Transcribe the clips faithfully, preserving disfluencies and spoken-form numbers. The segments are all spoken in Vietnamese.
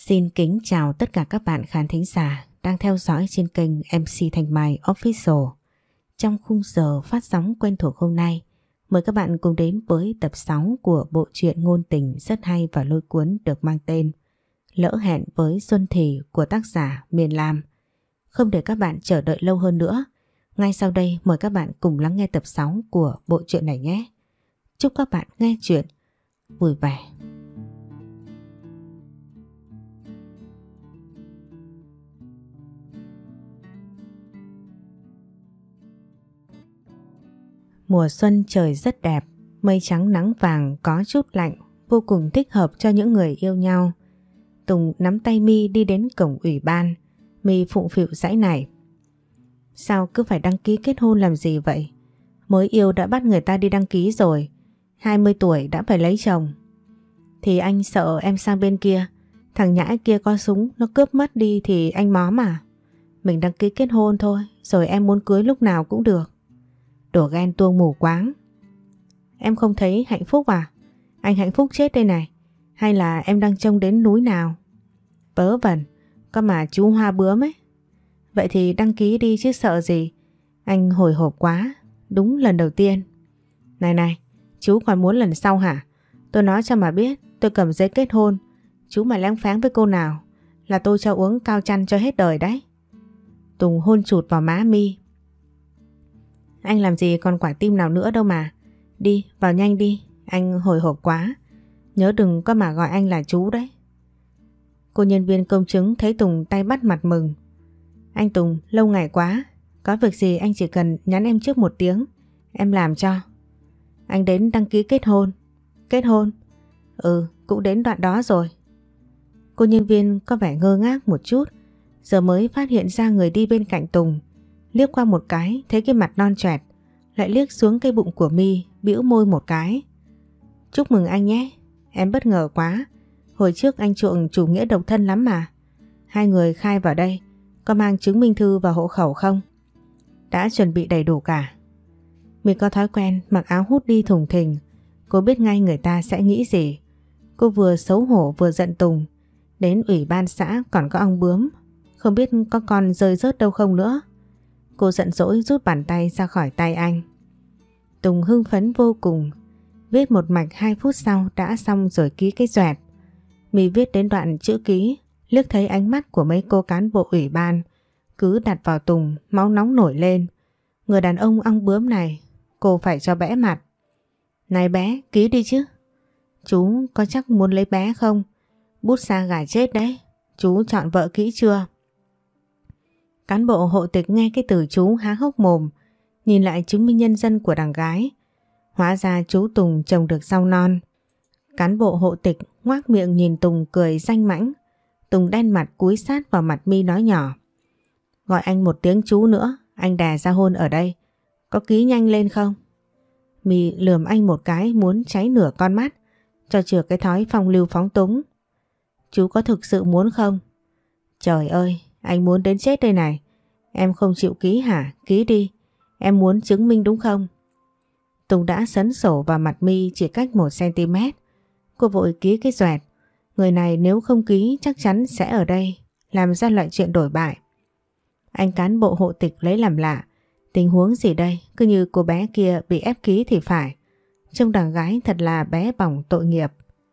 Xin kính chào tất cả các bạn khán thính giả đang theo dõi trên kênh em xê Thanh Mai Official. Trong khung giờ phát sóng quen thuộc hôm nay, mời các bạn cùng đến với tập sáu của bộ truyện ngôn tình rất hay và lôi cuốn được mang tên Lỡ hẹn với Xuân Thì của tác giả Miền Lam. Không để các bạn chờ đợi lâu hơn nữa, ngay sau đây mời các bạn cùng lắng nghe tập sáu của bộ truyện này nhé. Chúc các bạn nghe chuyện vui vẻ. Mùa xuân trời rất đẹp, mây trắng nắng vàng có chút lạnh, vô cùng thích hợp cho những người yêu nhau. Tùng nắm tay My đi đến cổng ủy ban, My phụng phịu giãi nảy. Sao cứ phải đăng ký kết hôn làm gì vậy? Mới yêu đã bắt người ta đi đăng ký rồi, hai mươi tuổi đã phải lấy chồng. Thì anh sợ em sang bên kia, thằng nhãi kia có súng nó cướp mất đi thì anh móm à? Mình đăng ký kết hôn thôi, rồi em muốn cưới lúc nào cũng được. Đổ ghen tuông mù quáng. Em không thấy hạnh phúc à? Anh hạnh phúc chết đây này. Hay là em đang trông đến núi nào? Vớ vẩn, có mà chú hoa bướm ấy. Vậy thì đăng ký đi chứ sợ gì. Anh hồi hộp quá. Đúng lần đầu tiên. Này này, chú còn muốn lần sau hả? Tôi nói cho mà biết, tôi cầm giấy kết hôn. Chú mà lén pháng với cô nào là tôi cho uống cao chăn cho hết đời đấy. Tùng hôn chụt vào má My. Anh làm gì còn quả tim nào nữa đâu mà. Đi, vào nhanh đi, anh hồi hộp quá. Nhớ đừng có mà gọi anh là chú đấy. Cô nhân viên công chứng thấy Tùng tay bắt mặt mừng. Anh Tùng, lâu ngày quá. Có việc gì anh chỉ cần nhắn em trước một tiếng, em làm cho. Anh đến đăng ký kết hôn. Kết hôn? Ừ, cũng đến đoạn đó rồi. Cô nhân viên có vẻ ngơ ngác một chút, giờ mới phát hiện ra người đi bên cạnh Tùng. Liếc qua một cái thấy cái mặt non choẹt, lại liếc xuống cái bụng của My, bĩu môi một cái. Chúc mừng anh nhé, em bất ngờ quá. Hồi trước anh chuộng chủ nghĩa độc thân lắm mà. Hai người khai vào đây, có mang chứng minh thư và hộ khẩu không? Đã chuẩn bị đầy đủ cả. My có thói quen mặc áo hút đi thùng thình, cô biết ngay người ta sẽ nghĩ gì. Cô vừa xấu hổ vừa giận Tùng. Đến ủy ban xã còn có ong bướm, không biết có con rơi rớt đâu không nữa. Cô giận dỗi rút bàn tay ra khỏi tay anh. Tùng hưng phấn vô cùng. Viết một mạch hai phút sau đã xong rồi ký cái doẹt. My viết đến đoạn chữ ký, liếc thấy ánh mắt của mấy cô cán bộ ủy ban cứ đặt vào Tùng, máu nóng nổi lên. Người đàn ông ong bướm này, cô phải cho bẽ mặt. Này bé, ký đi chứ. Chú có chắc muốn lấy bé không? Bút sa gà chết đấy. Chú chọn vợ kỹ chưa? Cán bộ hộ tịch nghe cái từ chú há hốc mồm, nhìn lại chứng minh nhân dân của đằng gái. Hóa ra chú Tùng trồng được rau non. Cán bộ hộ tịch ngoác miệng nhìn Tùng cười danh mãnh. Tùng đen mặt cúi sát vào mặt My nói nhỏ. Gọi anh một tiếng chú nữa, anh đè ra hôn ở đây. Có ký nhanh lên không? My lườm anh một cái muốn cháy nửa con mắt, cho chừa cái thói phong lưu phóng túng. Chú có thực sự muốn không? Trời ơi, anh muốn đến chết đây này. Em không chịu ký hả? Ký đi. Em muốn chứng minh đúng không? Tùng đã sấn sổ vào mặt My chỉ cách một xăng-ti-mét. Cô vội ký cái doẹt. Người này nếu không ký chắc chắn sẽ ở đây làm ra loại chuyện đổi bại. Anh cán bộ hộ tịch lấy làm lạ. Tình huống gì đây? Cứ như cô bé kia bị ép ký thì phải. Trông đàn gái thật là bé bỏng tội nghiệp.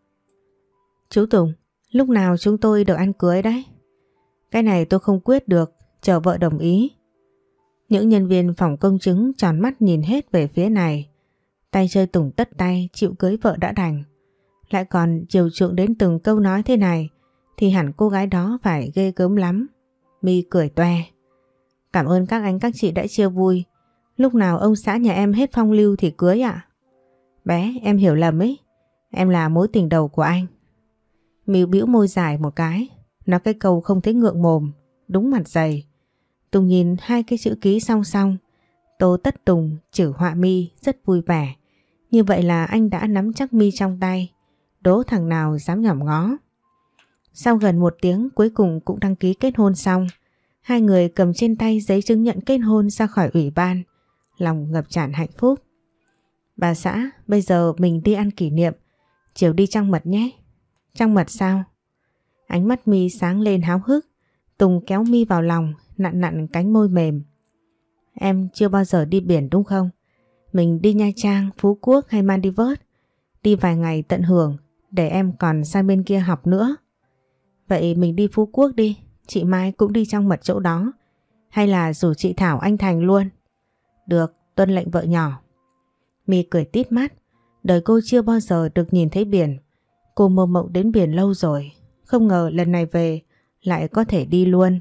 Chú Tùng, lúc nào chúng tôi được ăn cưới đấy? Cái này tôi không quyết được, chờ vợ đồng ý. Những nhân viên phòng công chứng tròn mắt nhìn hết về phía này. Tay chơi Tùng tất tay chịu cưới vợ đã đành. Lại còn chiều chuộng đến từng câu nói thế này thì hẳn cô gái đó phải ghê gớm lắm. My cười toe. Cảm ơn các anh các chị đã chia vui. Lúc nào ông xã nhà em hết phong lưu thì cưới ạ. Bé, em hiểu lầm ấy. Em là mối tình đầu của anh. My bĩu môi dài một cái. Nói cái câu không thấy ngượng mồm. Đúng mặt dày. Tùng nhìn hai cái chữ ký song song. Tô Tất Tùng chữ họa My rất vui vẻ. Như vậy là anh đã nắm chắc My trong tay. Đố thằng nào dám nhỏm ngó. Sau gần một tiếng cuối cùng cũng đăng ký kết hôn xong. Hai người cầm trên tay giấy chứng nhận kết hôn ra khỏi ủy ban. Lòng ngập tràn hạnh phúc. Bà xã, bây giờ mình đi ăn kỷ niệm. Chiều đi trăng mật nhé. Trăng mật sao? Ánh mắt My sáng lên háo hức. Tùng kéo My vào lòng, nặn nặn cánh môi mềm. Em chưa bao giờ đi biển đúng không? Mình đi Nha Trang, Phú Quốc hay Maldives. Đi vài ngày tận hưởng, để em còn sang bên kia học nữa. Vậy mình đi Phú Quốc đi, chị Mai cũng đi trong mật chỗ đó. Hay là rủ chị Thảo anh Thành luôn? Được, tuân lệnh vợ nhỏ. My cười tít mắt, đời cô chưa bao giờ được nhìn thấy biển. Cô mơ mộng đến biển lâu rồi, không ngờ lần này về lại có thể đi luôn.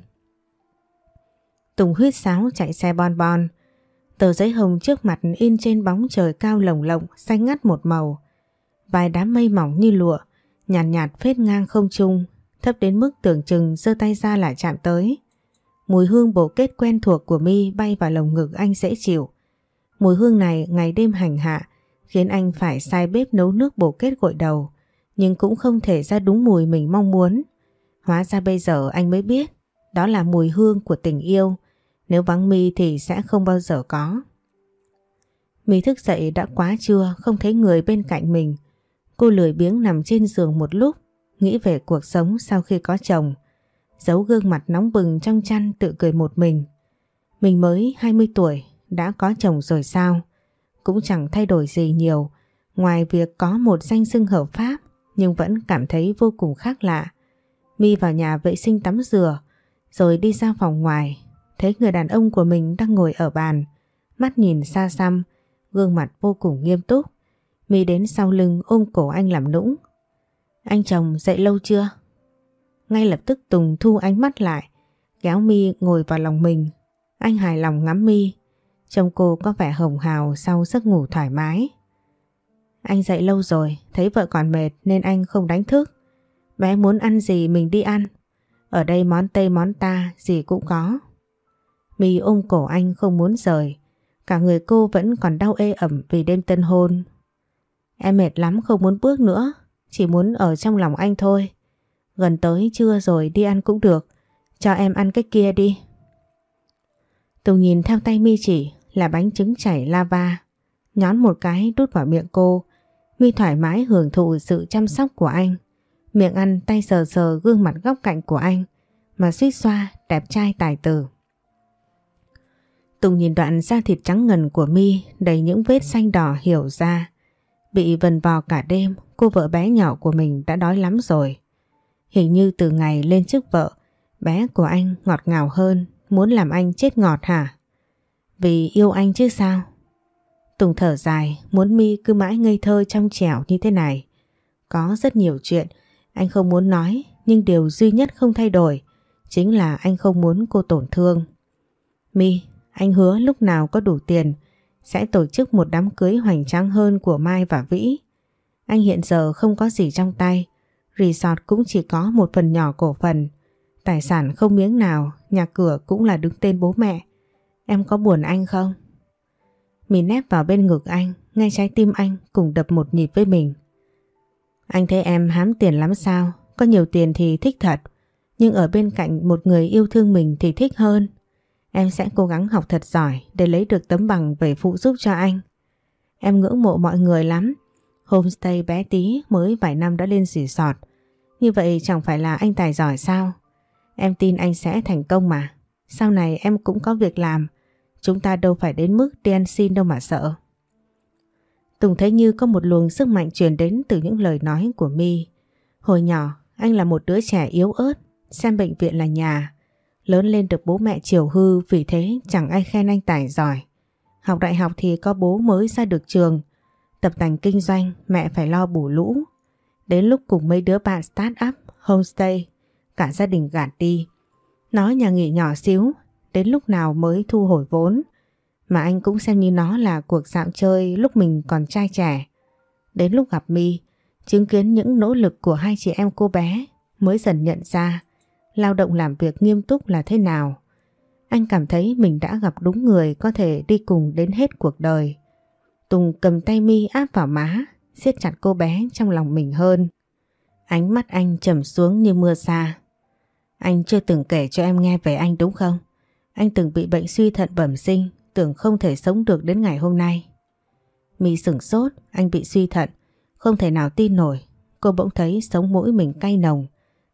Tùng huýt sáo chạy xe bon bon. Tờ giấy hồng trước mặt in trên bóng trời cao lồng lộng xanh ngắt một màu. Vài đám mây mỏng như lụa, nhàn nhạt, nhạt phết ngang không trung, thấp đến mức tưởng chừng giơ tay ra là chạm tới. Mùi hương bồ kết quen thuộc của My bay vào lồng ngực anh dễ chịu. Mùi hương này ngày đêm hành hạ, khiến anh phải sai bếp nấu nước bồ kết gội đầu, nhưng cũng không thể ra đúng mùi mình mong muốn. Hóa ra bây giờ anh mới biết, đó là mùi hương của tình yêu. Nếu vắng My thì sẽ không bao giờ có. My thức dậy đã quá trưa, không thấy người bên cạnh mình. Cô lười biếng nằm trên giường một lúc, nghĩ về cuộc sống sau khi có chồng. Giấu gương mặt nóng bừng trong chăn tự cười một mình. Mình mới hai mươi tuổi, đã có chồng rồi sao? Cũng chẳng thay đổi gì nhiều, ngoài việc có một danh xưng hợp pháp, nhưng vẫn cảm thấy vô cùng khác lạ. My vào nhà vệ sinh tắm rửa, rồi đi ra phòng ngoài. Thấy người đàn ông của mình đang ngồi ở bàn, mắt nhìn xa xăm, gương mặt vô cùng nghiêm túc. My đến sau lưng ôm cổ anh làm nũng. Anh chồng dậy lâu chưa? Ngay lập tức Tùng thu ánh mắt lại, kéo My ngồi vào lòng mình. Anh hài lòng ngắm My, trông cô có vẻ hồng hào sau giấc ngủ thoải mái. Anh dậy lâu rồi, thấy vợ còn mệt nên anh không đánh thức. Bé muốn ăn gì mình đi ăn. Ở đây món Tây món ta gì cũng có. My ôm cổ anh không muốn rời. Cả người cô vẫn còn đau ê ẩm vì đêm tân hôn. Em mệt lắm không muốn bước nữa, chỉ muốn ở trong lòng anh thôi. Gần tới trưa rồi đi ăn cũng được, cho em ăn cái kia đi. Tùng nhìn theo tay My chỉ là bánh trứng chảy lava, nhón một cái đút vào miệng cô. My thoải mái hưởng thụ sự chăm sóc của anh. Miệng ăn, tay sờ sờ gương mặt góc cạnh của anh mà suýt xoa đẹp trai tài tử. Tùng nhìn đoạn da thịt trắng ngần của My đầy những vết xanh đỏ hiểu ra. Bị vần vò cả đêm, cô vợ bé nhỏ của mình đã đói lắm rồi. Hình như từ ngày lên chức vợ, bé của anh ngọt ngào hơn, muốn làm anh chết ngọt hả? Vì yêu anh chứ sao? Tùng thở dài, muốn My cứ mãi ngây thơ trong trẻo như thế này. Có rất nhiều chuyện anh không muốn nói, nhưng điều duy nhất không thay đổi chính là anh không muốn cô tổn thương. My, anh hứa lúc nào có đủ tiền sẽ tổ chức một đám cưới hoành tráng hơn của Mai và Vĩ. Anh hiện giờ không có gì trong tay, resort cũng chỉ có một phần nhỏ cổ phần, tài sản không miếng nào, nhà cửa cũng là đứng tên bố mẹ. Em có buồn anh không? Mình nép vào bên ngực anh, nghe trái tim anh cùng đập một nhịp với mình. Anh thấy em hám tiền lắm sao? Có nhiều tiền thì thích thật, nhưng ở bên cạnh một người yêu thương mình thì thích hơn. Em sẽ cố gắng học thật giỏi để lấy được tấm bằng về phụ giúp cho anh. Em ngưỡng mộ mọi người lắm. Homestay bé tí mới vài năm đã lên resort. Như vậy chẳng phải là anh tài giỏi sao? Em tin anh sẽ thành công mà. Sau này em cũng có việc làm. Chúng ta đâu phải đến mức đi ăn xin đâu mà sợ. Tùng thấy như có một luồng sức mạnh truyền đến từ những lời nói của My. Hồi nhỏ anh là một đứa trẻ yếu ớt, xem bệnh viện là nhà. Lớn lên được bố mẹ chiều hư, vì thế chẳng ai khen anh tài giỏi. Học đại học thì có bố mới ra được trường. Tập tành kinh doanh, mẹ phải lo bù lũ. Đến lúc cùng mấy đứa bạn start up, homestay, cả gia đình gạt đi. Nói nhà nghỉ nhỏ xíu, đến lúc nào mới thu hồi vốn. Mà anh cũng xem như nó là cuộc dạo chơi lúc mình còn trai trẻ. Đến lúc gặp My, chứng kiến những nỗ lực của hai chị em cô bé, mới dần nhận ra lao động làm việc nghiêm túc là thế nào. Anh cảm thấy mình đã gặp đúng người có thể đi cùng đến hết cuộc đời. Tùng cầm tay My áp vào má, siết chặt cô bé trong lòng mình hơn. Ánh mắt anh trầm xuống như mưa sa. Anh chưa từng kể cho em nghe về anh đúng không? Anh từng bị bệnh suy thận bẩm sinh, tưởng không thể sống được đến ngày hôm nay. My sửng sốt, anh bị suy thận, không thể nào tin nổi. Cô bỗng thấy sống mũi mình cay nồng,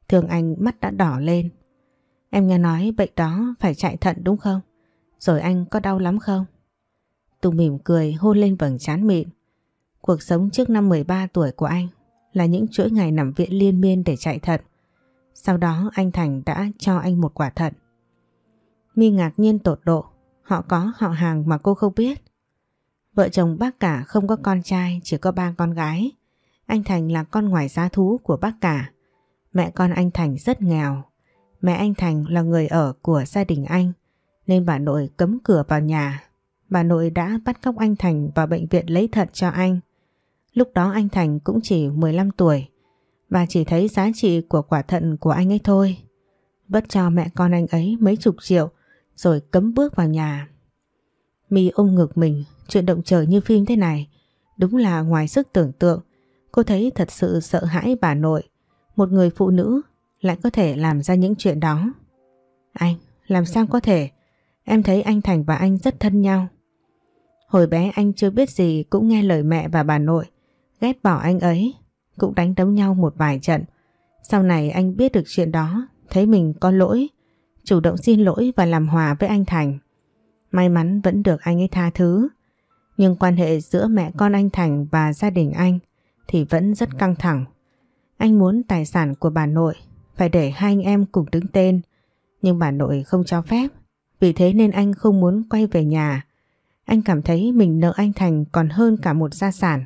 Thương Anh mắt đã đỏ lên. Em nghe nói bệnh đó phải chạy thận đúng không? Rồi anh có đau lắm không? Tùng mỉm cười hôn lên vầng trán mịn. Cuộc sống trước năm mười ba tuổi của anh là những chuỗi ngày nằm viện liên miên để chạy thận. Sau đó anh Thành đã cho anh một quả thận. My ngạc nhiên tột độ. Họ có họ hàng mà cô không biết. Vợ chồng bác cả không có con trai, chỉ có ba con gái. Anh Thành là con ngoài giá thú của bác cả. Mẹ con anh Thành rất nghèo. Mẹ anh Thành là người ở của gia đình anh, nên bà nội cấm cửa vào nhà. Bà nội đã bắt cóc anh Thành vào bệnh viện lấy thận cho anh. Lúc đó anh Thành cũng chỉ mười lăm tuổi. Bà chỉ thấy giá trị của quả thận của anh ấy thôi. Vất cho mẹ con anh ấy mấy chục triệu rồi cấm bước vào nhà. My ôm ngực mình, chuyện động trời như phim thế này đúng là ngoài sức tưởng tượng. Cô thấy thật sự sợ hãi bà nội. Một người phụ nữ lại có thể làm ra những chuyện đó. Anh, làm sao có thể? Em thấy anh Thành và anh rất thân nhau. Hồi bé anh chưa biết gì cũng nghe lời mẹ và bà nội, ghét bỏ anh ấy, cũng đánh đấm nhau một vài trận. Sau này anh biết được chuyện đó, thấy mình có lỗi, chủ động xin lỗi và làm hòa với anh Thành. May mắn vẫn được anh ấy tha thứ. Nhưng quan hệ giữa mẹ con anh Thành và gia đình anh thì vẫn rất căng thẳng. Anh muốn tài sản của bà nội phải để hai anh em cùng đứng tên, nhưng bà nội không cho phép. Vì thế nên anh không muốn quay về nhà. Anh cảm thấy mình nợ anh Thành còn hơn cả một gia sản.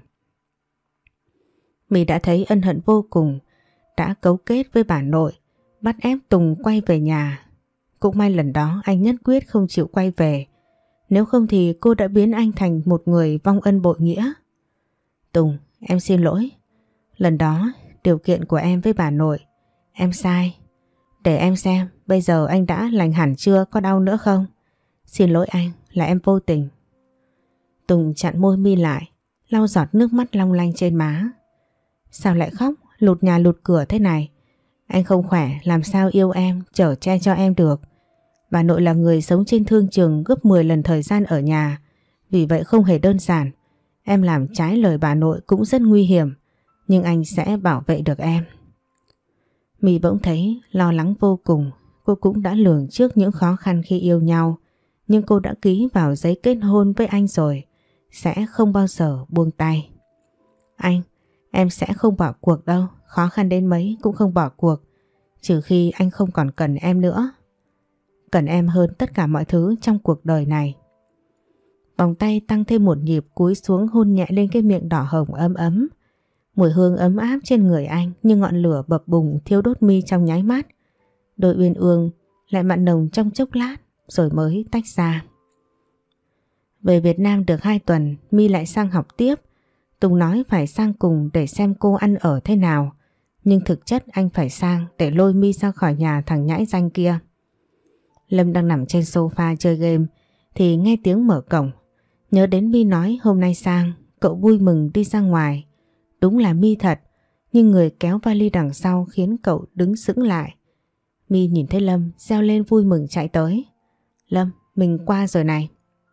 Mình đã thấy ân hận vô cùng, đã cấu kết với bà nội, bắt ép Tùng quay về nhà. Cũng may lần đó anh nhất quyết không chịu quay về. Nếu không thì cô đã biến anh thành một người vong ân bội nghĩa. Tùng, em xin lỗi. Lần đó điều kiện của em với bà nội, em sai. Để em xem bây giờ anh đã lành hẳn chưa, có đau nữa không? Xin lỗi anh, là em vô tình. Tùng chặn môi My lại, lau giọt nước mắt long lanh trên má. Sao lại khóc, lụt nhà lụt cửa thế này? Anh không khỏe, làm sao yêu em, chở che cho em được. Bà nội là người sống trên thương trường gấp mười lần thời gian ở nhà, vì vậy không hề đơn giản. Em làm trái lời bà nội cũng rất nguy hiểm, nhưng anh sẽ bảo vệ được em. My bỗng thấy lo lắng vô cùng. Cô cũng đã lường trước những khó khăn khi yêu nhau, nhưng cô đã ký vào giấy kết hôn với anh rồi, sẽ không bao giờ buông tay. Anh, em sẽ không bỏ cuộc đâu, khó khăn đến mấy cũng không bỏ cuộc, trừ khi anh không còn cần em nữa. Cần em hơn tất cả mọi thứ trong cuộc đời này. Vòng tay tăng thêm một nhịp, cúi xuống hôn nhẹ lên cái miệng đỏ hồng ấm ấm. Mùi hương ấm áp trên người anh như ngọn lửa bập bùng thiêu đốt My trong nháy mắt. Đôi uyên ương lại mặn nồng trong chốc lát rồi mới tách ra. Về Việt Nam được hai tuần, My lại sang học tiếp. Tùng nói phải sang cùng để xem cô ăn ở thế nào, nhưng thực chất anh phải sang để lôi My ra khỏi nhà thằng nhãi danh kia. Lâm đang nằm trên sofa chơi game thì nghe tiếng mở cổng. Nhớ đến My nói hôm nay sang, cậu vui mừng đi ra ngoài. Đúng là My thật, nhưng người kéo vali đằng sau khiến cậu đứng sững lại. My nhìn thấy Lâm reo lên vui mừng chạy tới. Lâm, mình qua rồi này.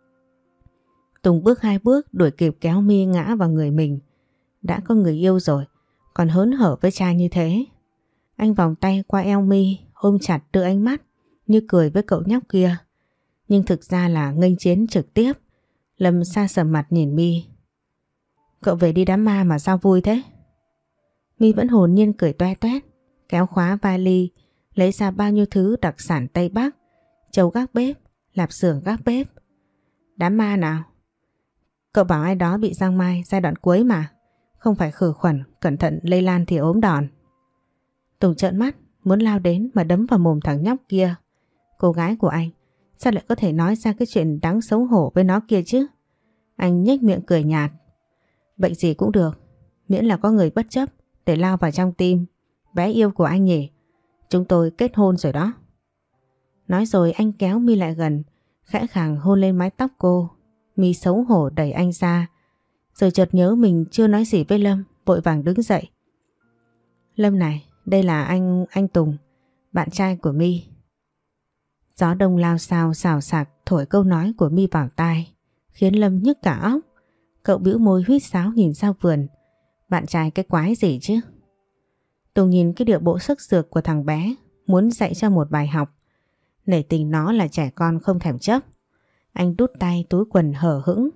Tùng bước hai bước đuổi kịp kéo My ngã vào người mình. Đã có người yêu rồi, còn hớn hở với trai như thế. Anh vòng tay qua eo My, ôm chặt đưa ánh mắt như cười với cậu nhóc kia. Nhưng thực ra là nghênh chiến trực tiếp. Lâm sa sầm mặt nhìn My. Cậu về đi đám ma mà sao vui thế? My vẫn hồn nhiên cười toe toét, kéo khóa vali, lấy ra bao nhiêu thứ đặc sản Tây Bắc, trâu gác bếp, lạp xưởng gác bếp. Đám ma nào? Cậu bảo ai đó bị giang mai giai đoạn cuối mà. Không phải khử khuẩn, cẩn thận lây lan thì ốm đòn. Tùng trợn mắt, muốn lao đến mà đấm vào mồm thằng nhóc kia. Cô gái của anh, sao lại có thể nói ra cái chuyện đáng xấu hổ với nó kia chứ? Anh nhếch miệng cười nhạt. Bệnh gì cũng được, miễn là có người bất chấp để lao vào trong tim bé yêu của anh nhỉ. Chúng tôi kết hôn rồi đó. Nói rồi anh kéo My lại gần, khẽ khàng hôn lên mái tóc cô. My xấu hổ đẩy anh ra, rồi chợt nhớ mình chưa nói gì với Lâm, vội vàng đứng dậy. Lâm này, đây là anh anh Tùng, bạn trai của My. Gió đông lao xao xào xạc thổi câu nói của My vào tai, khiến Lâm nhức cả óc. Cậu bĩu môi huýt sáo nhìn ra vườn. Bạn trai cái quái gì chứ? Tùng nhìn cái điệu bộ sức sược của thằng bé, muốn dạy cho một bài học. Nể tình nó là trẻ con không thèm chấp. Anh đút tay túi quần hở hững.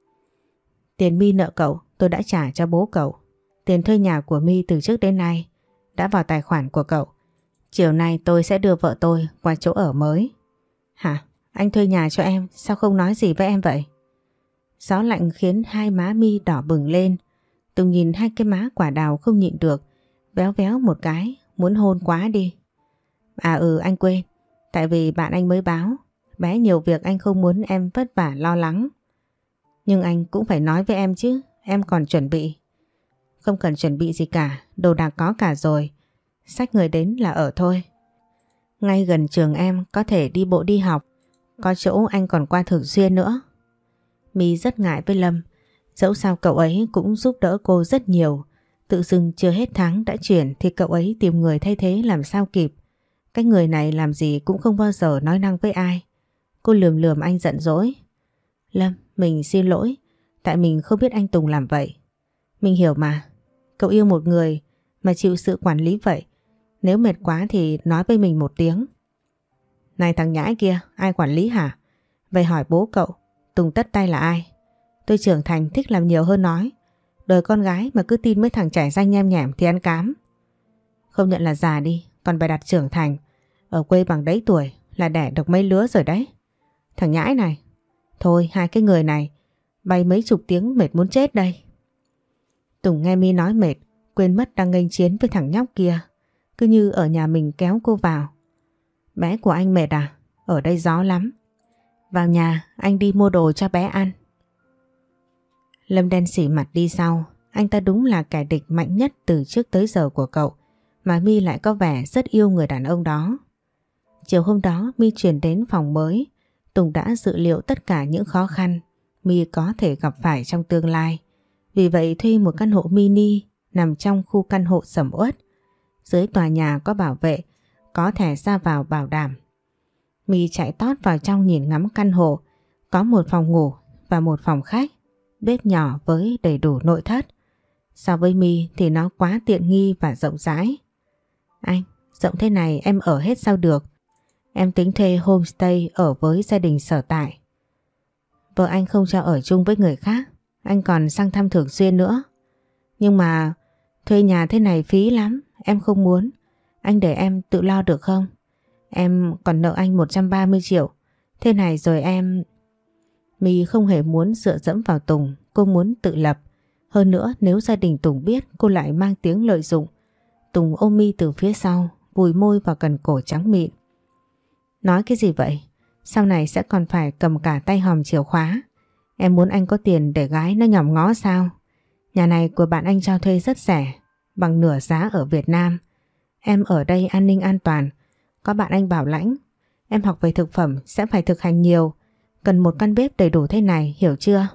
Tiền My nợ cậu tôi đã trả cho bố cậu. Tiền thuê nhà của My từ trước đến nay đã vào tài khoản của cậu. Chiều nay tôi sẽ đưa vợ tôi qua chỗ ở mới. Hả? Anh thuê nhà cho em, sao không nói gì với em vậy? Gió lạnh khiến hai má My đỏ bừng lên. Tùng nhìn hai cái má quả đào không nhịn được, véo véo một cái, muốn hôn quá đi. À ừ, anh quên, tại vì bạn anh mới báo, bé nhiều việc anh không muốn em vất vả lo lắng. Nhưng anh cũng phải nói với em chứ, em còn chuẩn bị. Không cần chuẩn bị gì cả, đồ đạc có cả rồi, xách người đến là ở thôi. Ngay gần trường em có thể đi bộ đi học, có chỗ anh còn qua thường xuyên nữa. My rất ngại với Lâm, dẫu sao cậu ấy cũng giúp đỡ cô rất nhiều. Tự dưng chưa hết tháng đã chuyển thì cậu ấy tìm người thay thế làm sao kịp. Cái người này làm gì cũng không bao giờ nói năng với ai. Cô lườm lườm anh giận dỗi. Lâm, mình xin lỗi, tại mình không biết anh Tùng làm vậy. Mình hiểu mà, cậu yêu một người mà chịu sự quản lý vậy. Nếu mệt quá thì nói với mình một tiếng. Này thằng nhãi kia, ai quản lý hả? Vậy hỏi bố cậu, Tùng tất tay là ai? Tôi trưởng thành thích làm nhiều hơn nói. Đời con gái mà cứ tin mấy thằng trẻ danh nhem nhẻm thì ăn cám. Không nhận là già đi, còn bày đặt trưởng thành. Ở quê bằng đấy tuổi là đẻ được mấy lứa rồi đấy. Thằng nhãi này. Thôi hai cái người này bay mấy chục tiếng mệt muốn chết đây. Tùng nghe My nói mệt, quên mất đang nghênh chiến với thằng nhóc kia. Cứ như ở nhà mình kéo cô vào. Bé của anh mệt à? Ở đây gió lắm. Vào nhà anh đi mua đồ cho bé ăn. Lâm đen xỉ mặt đi sau. Anh ta đúng là kẻ địch mạnh nhất từ trước tới giờ của cậu. Mà My lại có vẻ rất yêu người đàn ông đó. Chiều hôm đó My chuyển đến phòng mới. Tùng đã dự liệu tất cả những khó khăn My có thể gặp phải trong tương lai. Vì vậy thuê một căn hộ mini nằm trong khu căn hộ sầm uất. Dưới tòa nhà có bảo vệ, có thẻ ra vào bảo đảm. My chạy tót vào trong nhìn ngắm căn hộ. Có một phòng ngủ và một phòng khách, bếp nhỏ với đầy đủ nội thất. So với My thì nó quá tiện nghi và rộng rãi. Anh, rộng thế này em ở hết sao được? Em tính thuê homestay ở với gia đình sở tại. Vợ anh không cho ở chung với người khác, anh còn sang thăm thường xuyên nữa. Nhưng mà thuê nhà thế này phí lắm, em không muốn. Anh để em tự lo được không? Em còn nợ anh một trăm ba mươi triệu. Thế này rồi em... My không hề muốn dựa dẫm vào Tùng, cô muốn tự lập. Hơn nữa nếu gia đình Tùng biết cô lại mang tiếng lợi dụng. Tùng ôm My từ phía sau, vùi môi vào cần cổ trắng mịn. Nói cái gì vậy? Sau này sẽ còn phải cầm cả tay hòm chìa khóa. Em muốn anh có tiền để gái nó nhòm ngó sao? Nhà này của bạn anh cho thuê rất rẻ, bằng nửa giá ở Việt Nam. Em ở đây an ninh an toàn, có bạn anh bảo lãnh. Em học về thực phẩm sẽ phải thực hành nhiều, cần một căn bếp đầy đủ thế này, hiểu chưa?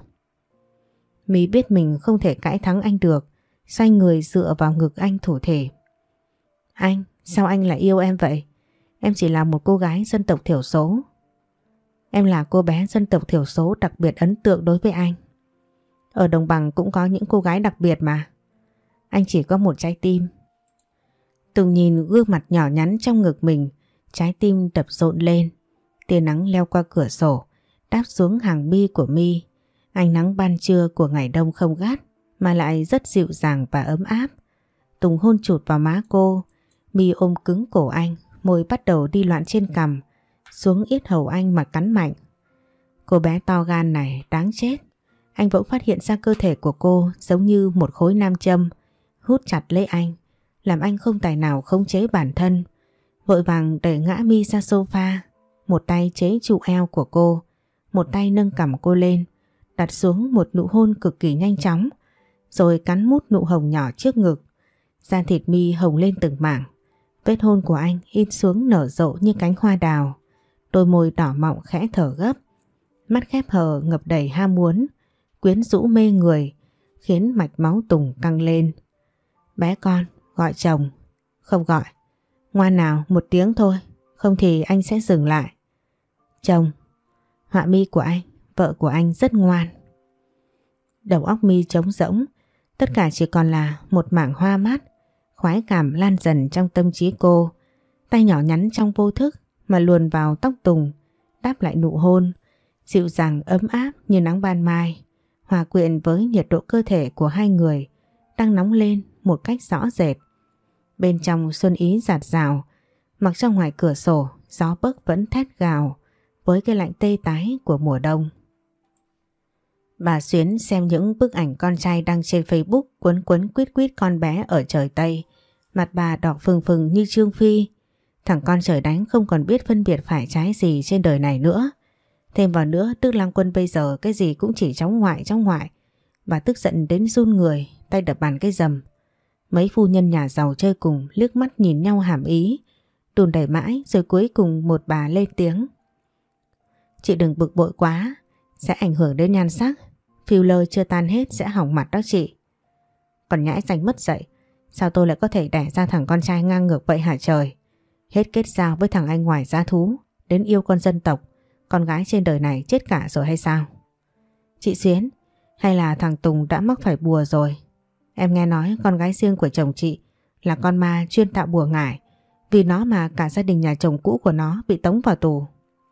My biết mình không thể cãi thắng anh được, xoay người dựa vào ngực anh thủ thỉ. Anh, sao anh lại yêu em vậy? Em chỉ là một cô gái dân tộc thiểu số. Em là cô bé dân tộc thiểu số đặc biệt ấn tượng đối với anh. Ở đồng bằng cũng có những cô gái đặc biệt mà. Anh chỉ có một trái tim. Tùng nhìn gương mặt nhỏ nhắn trong ngực mình, trái tim đập rộn lên. Tia nắng leo qua cửa sổ, đáp xuống hàng mi của My. Ánh nắng ban trưa của ngày đông không gắt, mà lại rất dịu dàng và ấm áp. Tùng hôn chụt vào má cô, My ôm cứng cổ anh, môi bắt đầu đi loạn trên cằm, xuống yết hầu anh mà cắn mạnh. Cô bé to gan này đáng chết. Anh bỗng phát hiện ra cơ thể của cô giống như một khối nam châm, hút chặt lấy anh, làm anh không tài nào khống chế bản thân. Vội vàng đẩy ngã My ra sofa, một tay chế trụ eo của cô, một tay nâng cằm cô lên, đặt xuống một nụ hôn cực kỳ nhanh chóng, rồi cắn mút nụ hồng nhỏ trước ngực. Da thịt My hồng lên từng mảng. Vết hôn của anh in xuống nở rộ như cánh hoa đào. Đôi môi đỏ mọng khẽ thở gấp, mắt khép hờ ngập đầy ham muốn, quyến rũ mê người, khiến mạch máu Tùng căng lên. Bé con, gọi chồng. Không gọi. Ngoan nào, một tiếng thôi, không thì anh sẽ dừng lại. Chồng. Họa mi của anh, vợ của anh rất ngoan. Đầu óc My trống rỗng, tất cả chỉ còn là một mảng hoa mắt, Khoái cảm lan dần trong tâm trí cô. Tay nhỏ nhắn trong vô thức mà luồn vào tóc Tùng, đáp lại nụ hôn, dịu dàng ấm áp như nắng ban mai, hòa quyện với nhiệt độ cơ thể của hai người đang nóng lên một cách rõ rệt. Bên trong xuân ý rạt rào, mặc cho ngoài cửa sổ gió bấc vẫn thét gào với cái lạnh tê tái của mùa đông. Bà Xuyến xem những bức ảnh con trai đăng trên Facebook quấn quấn quýt quýt con bé ở trời Tây. Mặt bà đỏ phừng phừng như Trương Phi. Thằng con trời đánh không còn biết phân biệt phải trái gì trên đời này nữa. Thêm vào nữa Đức Lang Quân bây giờ cái gì cũng chỉ cháu ngoại cháu ngoại. Bà tức giận đến run người, tay đập bàn cái rầm. Mấy phu nhân nhà giàu chơi cùng liếc mắt nhìn nhau hàm ý, đùn đẩy mãi rồi cuối cùng một bà lên tiếng. Chị đừng bực bội quá, sẽ ảnh hưởng đến nhan sắc. Filler chưa tan hết sẽ hỏng mặt đó chị. Còn nhãi danh mất dạy, sao tôi lại có thể đẻ ra thằng con trai ngang ngược vậy hả trời? Hết kết giao với thằng anh ngoài giá thú, đến yêu con dân tộc, con gái trên đời này chết cả rồi hay sao? Chị Xuyến, hay là thằng Tùng đã mắc phải bùa rồi? Em nghe nói con gái riêng của chồng chị là con ma chuyên tạo bùa ngải, vì nó mà cả gia đình nhà chồng cũ của nó bị tống vào tù.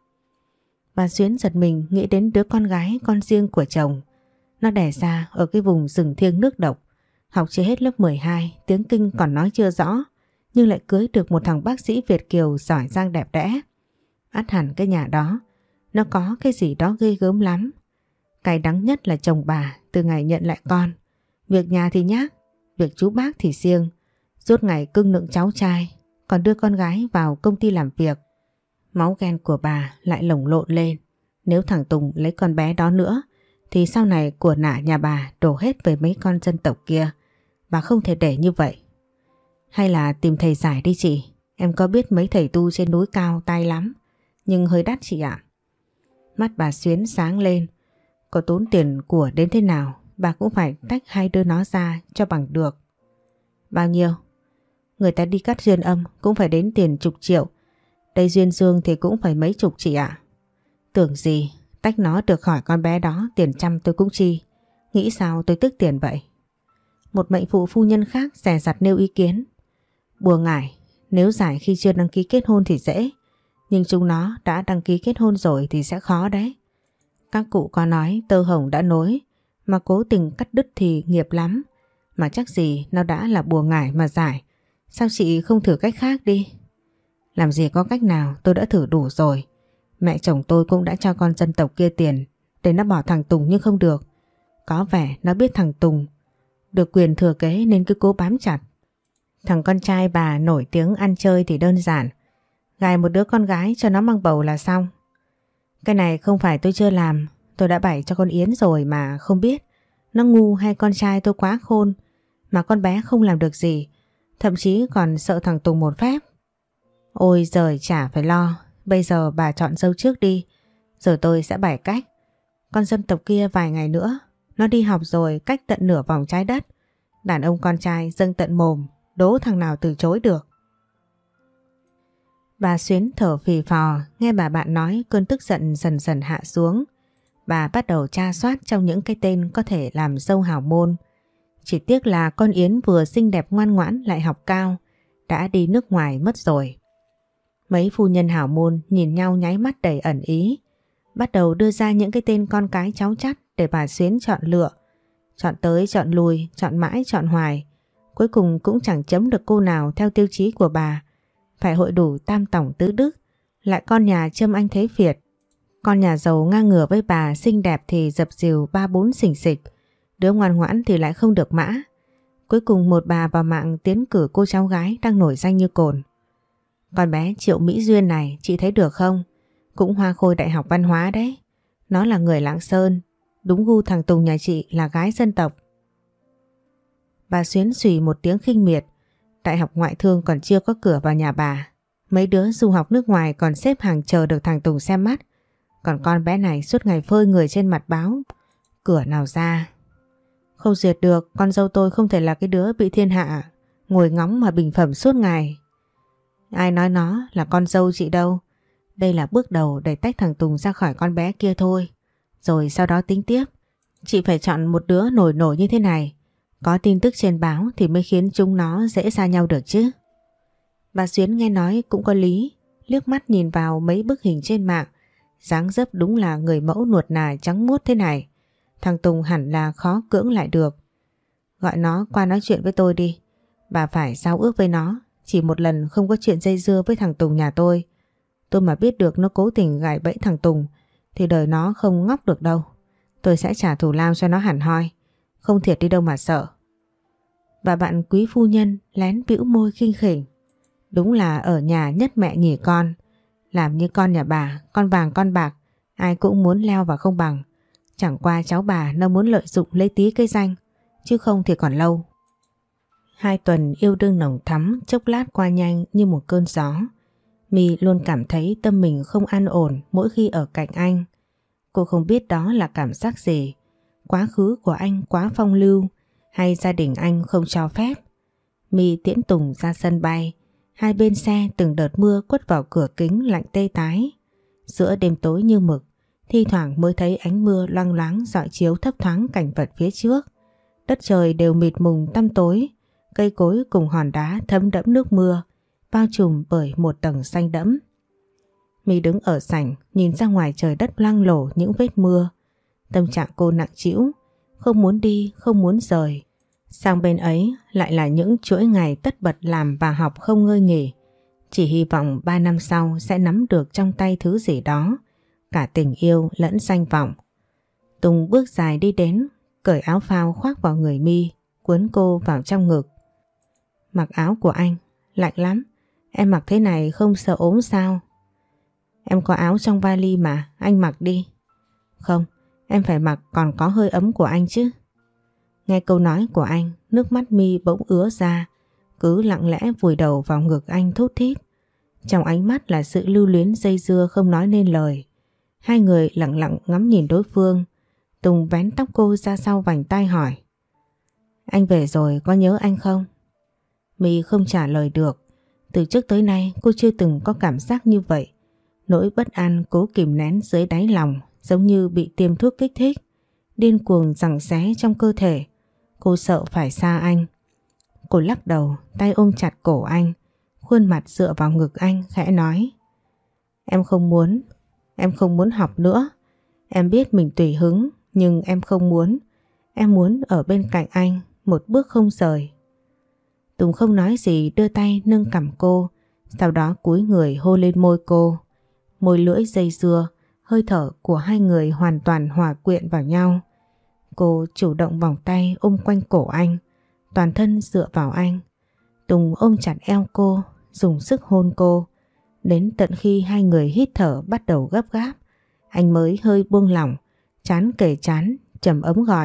Bà Xuyến giật mình nghĩ đến đứa con gái con riêng của chồng. Nó đẻ ra ở cái vùng rừng thiêng nước độc, học chưa hết lớp mười hai, tiếng Kinh còn nói chưa rõ, nhưng lại cưới được một thằng bác sĩ Việt kiều giỏi giang đẹp đẽ. Ắt hẳn cái nhà đó nó có cái gì đó ghê gớm lắm. Cái đắng nhất là chồng bà từ ngày nhận lại con, việc nhà thì nhác, việc chú bác thì siêng, suốt ngày cưng nựng cháu trai, còn đưa con gái vào công ty làm việc. Máu ghen của bà lại lồng lộn lên. Nếu thằng Tùng lấy con bé đó nữa thì sau này của nả nhà bà đổ hết về mấy con dân tộc kia. Bà không thể để như vậy. Hay là tìm thầy giải đi chị. Em có biết mấy thầy tu trên núi cao tay lắm, nhưng hơi đắt chị ạ. Mắt bà Xuyến sáng lên. Có tốn tiền của đến thế nào bà cũng phải tách hai đứa nó ra cho bằng được. Bao nhiêu? Người ta đi cắt duyên âm cũng phải đến tiền chục triệu. Đây duyên dương thì cũng phải mấy chục chị ạ. Tưởng gì tách nó được khỏi con bé đó tiền trăm tôi cũng chi. Nghĩ sao tôi tức tiền vậy? Một mệnh phụ phu nhân khác dè dặt nêu ý kiến. Bùa ngải nếu giải khi chưa đăng ký kết hôn thì dễ, nhưng chúng nó đã đăng ký kết hôn rồi thì sẽ khó đấy. Các cụ có nói tơ hồng đã nối, mà cố tình cắt đứt thì nghiệp lắm. Mà chắc gì nó đã là bùa ngải mà giải. Sao chị không thử cách khác đi? Làm gì có cách nào, tôi đã thử đủ rồi. Mẹ chồng tôi cũng đã cho con dân tộc kia tiền để nó bỏ thằng Tùng nhưng không được. Có vẻ nó biết thằng Tùng được quyền thừa kế nên cứ cố bám chặt. Thằng con trai bà nổi tiếng ăn chơi thì đơn giản, gài một đứa con gái cho nó mang bầu là xong. Cái này không phải tôi chưa làm, tôi đã bày cho con Yến rồi mà không biết nó ngu hay con trai tôi quá khôn mà con bé không làm được gì, thậm chí còn sợ thằng Tùng một phép. Ôi giời, chả phải lo, bây giờ bà chọn dâu trước đi, rồi tôi sẽ bày cách. Con dân tộc kia vài ngày nữa nó đi học rồi, cách tận nửa vòng trái đất, đàn ông con trai dâng tận mồm, đố thằng nào từ chối được. Bà Xuyến thở phì phò, nghe bà bạn nói cơn tức giận dần dần hạ xuống. Bà bắt đầu tra soát trong những cái tên có thể làm dâu hảo môn. Chỉ tiếc là con Yến vừa xinh đẹp ngoan ngoãn lại học cao, đã đi nước ngoài mất rồi. Mấy phu nhân hảo môn nhìn nhau nháy mắt đầy ẩn ý, bắt đầu đưa ra những cái tên con cái cháu chắt để bà Xuyến chọn lựa. Chọn tới chọn lui, chọn mãi chọn hoài, cuối cùng cũng chẳng chấm được cô nào theo tiêu chí của bà. Phải hội đủ tam tổng tứ đức, lại con nhà Trâm Anh Thế Việt. Con nhà giàu ngang ngửa với bà xinh đẹp thì dập dìu ba bốn xình xịch, đứa ngoan ngoãn thì lại không được mã. Cuối cùng một bà vào mạng tiến cử cô cháu gái đang nổi danh như cồn. Con bé Triệu Mỹ Duyên này chị thấy được không? Cũng hoa khôi đại học văn hóa đấy. Nó là người Lạng Sơn, đúng gu thằng Tùng nhà chị là gái dân tộc. Bà Xuyến xùy một tiếng khinh miệt. Đại học ngoại thương còn chưa có cửa vào nhà bà. Mấy đứa du học nước ngoài còn xếp hàng chờ được thằng Tùng xem mắt. Còn con bé này suốt ngày phơi người trên mặt báo, cửa nào ra. Không duyệt được, con dâu tôi không thể là cái đứa bị thiên hạ ngồi ngóng mà bình phẩm suốt ngày. Ai nói nó là con dâu chị đâu. Đây là bước đầu để tách thằng Tùng ra khỏi con bé kia thôi. Rồi sau đó tính tiếp. Chị phải chọn một đứa nổi nổi như thế này, Có tin tức trên báo thì mới khiến chúng nó dễ xa nhau được chứ. Bà Xuyến nghe nói cũng có lý, liếc mắt nhìn vào mấy bức hình trên mạng, dáng dấp đúng là người mẫu nuột nà trắng muốt thế này. Thằng Tùng hẳn là khó cưỡng lại được. Gọi nó qua nói chuyện với tôi đi. Bà phải giao ước với nó, chỉ một lần không có chuyện dây dưa với thằng Tùng nhà tôi. Tôi mà biết được nó cố tình gài bẫy thằng Tùng thì đời nó không ngóc được đâu. Tôi sẽ trả thù lao cho nó hẳn hoi, không thiệt đi đâu mà sợ. Và bạn quý phu nhân lén bĩu môi khinh khỉnh. Đúng là ở nhà nhất mẹ nhỉ con. Làm như con nhà bà, con vàng con bạc, ai cũng muốn leo vào không bằng. Chẳng qua cháu bà nó muốn lợi dụng lấy tí cây danh, chứ không thì còn lâu. Hai tuần yêu đương nồng thắm chốc lát qua nhanh như một cơn gió. My luôn cảm thấy tâm mình không an ổn mỗi khi ở cạnh anh. Cô không biết đó là cảm giác gì. Quá khứ của anh quá phong lưu hay gia đình anh không cho phép. My tiễn Tùng ra sân bay. Hai bên xe từng đợt mưa quất vào cửa kính lạnh tê tái. Giữa đêm tối như mực, thi thoảng mới thấy ánh mưa loang loáng rọi chiếu thấp thoáng cảnh vật phía trước. Đất trời đều mịt mùng tăm tối, cây cối cùng hòn đá thấm đẫm nước mưa, bao trùm bởi một tầng xanh đẫm. My đứng ở sảnh nhìn ra ngoài trời đất loang lổ những vết mưa. Tâm trạng cô nặng trĩu, không muốn đi, không muốn rời. Sang bên ấy lại là những chuỗi ngày tất bật làm và học không ngơi nghỉ. Chỉ hy vọng ba năm sau sẽ nắm được trong tay thứ gì đó, cả tình yêu lẫn danh vọng. Tùng bước dài đi đến, cởi áo phao khoác vào người My, cuốn cô vào trong ngực. Mặc áo của anh, lạnh lắm. Em mặc thế này không sợ ốm sao? Em có áo trong vali mà, anh mặc đi. Không, em phải mặc còn có hơi ấm của anh chứ. Nghe câu nói của anh, nước mắt My bỗng ứa ra, cứ lặng lẽ vùi đầu vào ngực anh thút thít. Trong ánh mắt là sự lưu luyến dây dưa không nói nên lời. Hai người lặng lặng ngắm nhìn đối phương. Tùng vén tóc cô ra sau vành tai hỏi. Anh về rồi có nhớ anh không? My không trả lời được. Từ trước tới nay cô chưa từng có cảm giác như vậy. Nỗi bất an cố kìm nén dưới đáy lòng giống như bị tiêm thuốc kích thích. Điên cuồng giằng xé trong cơ thể. Cô sợ phải xa anh. Cô lắc đầu, tay ôm chặt cổ anh, khuôn mặt dựa vào ngực anh khẽ nói. Em không muốn, em không muốn học nữa. Em biết mình tùy hứng, nhưng em không muốn. Em muốn ở bên cạnh anh, một bước không rời. Tùng không nói gì, đưa tay nâng cằm cô, sau đó cúi người hôn lên môi cô. Môi lưỡi dây dưa, hơi thở của hai người hoàn toàn hòa quyện vào nhau. Cô chủ động vòng tay ôm quanh cổ anh, toàn thân dựa vào anh. Tùng ôm chặt eo cô, dùng sức hôn cô. Đến tận khi hai người hít thở bắt đầu gấp gáp, anh mới hơi buông lỏng, trán kề trán, trầm ấm gọi.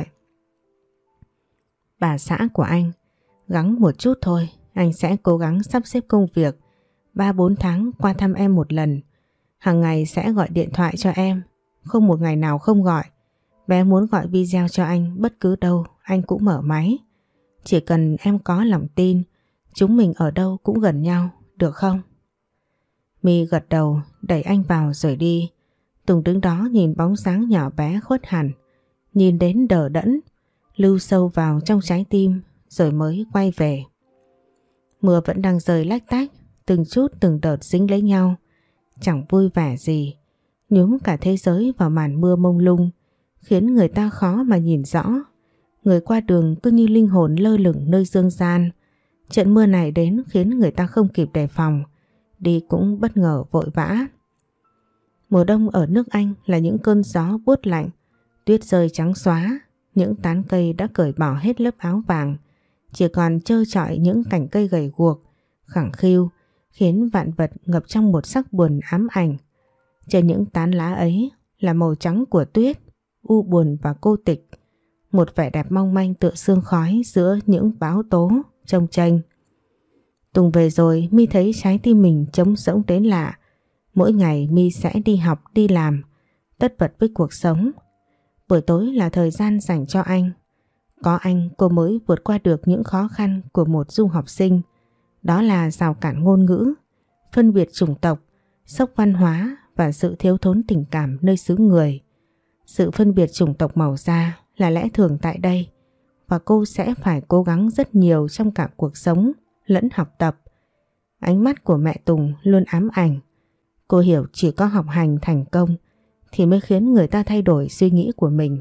Bà xã của anh, gắng một chút thôi, anh sẽ cố gắng sắp xếp công việc. Ba bốn tháng qua thăm em một lần, hàng ngày sẽ gọi điện thoại cho em, không một ngày nào không gọi. Bé muốn gọi video cho anh bất cứ đâu, anh cũng mở máy. Chỉ cần em có lòng tin, chúng mình ở đâu cũng gần nhau, được không? My gật đầu, đẩy anh vào rồi đi. Tùng đứng đó nhìn bóng dáng nhỏ bé khuất hẳn, nhìn đến đờ đẫn, lưu sâu vào trong trái tim rồi mới quay về. Mưa vẫn đang rơi lách tách, từng chút từng đợt dính lấy nhau, chẳng vui vẻ gì, nhuốm cả thế giới vào màn mưa mông lung, khiến người ta khó mà nhìn rõ. Người qua đường cứ như linh hồn lơ lửng nơi dương gian. Trận mưa này đến khiến người ta không kịp đề phòng, đi cũng bất ngờ vội vã. Mùa đông ở nước Anh là những cơn gió buốt lạnh, tuyết rơi trắng xóa, những tán cây đã cởi bỏ hết lớp áo vàng, chỉ còn trơ trọi những cành cây gầy guộc, khẳng khiu, khiến vạn vật ngập trong một sắc buồn ám ảnh. Trên những tán lá ấy là màu trắng của tuyết, u buồn và cô tịch, một vẻ đẹp mong manh tựa sương khói giữa những báo tố chông chênh. Tùng về rồi, My thấy trái tim mình trống rỗng đến lạ. Mỗi ngày My sẽ đi học, đi làm, tất bật với cuộc sống. Buổi tối là thời gian dành cho anh. Có anh cô mới vượt qua được những khó khăn của một du học sinh. Đó là rào cản ngôn ngữ, phân biệt chủng tộc, sốc văn hóa và sự thiếu thốn tình cảm nơi xứ người. Sự phân biệt chủng tộc màu da là lẽ thường tại đây, và cô sẽ phải cố gắng rất nhiều trong cả cuộc sống lẫn học tập. Ánh mắt của mẹ Tùng luôn ám ảnh. Cô hiểu chỉ có học hành thành công thì mới khiến người ta thay đổi suy nghĩ của mình.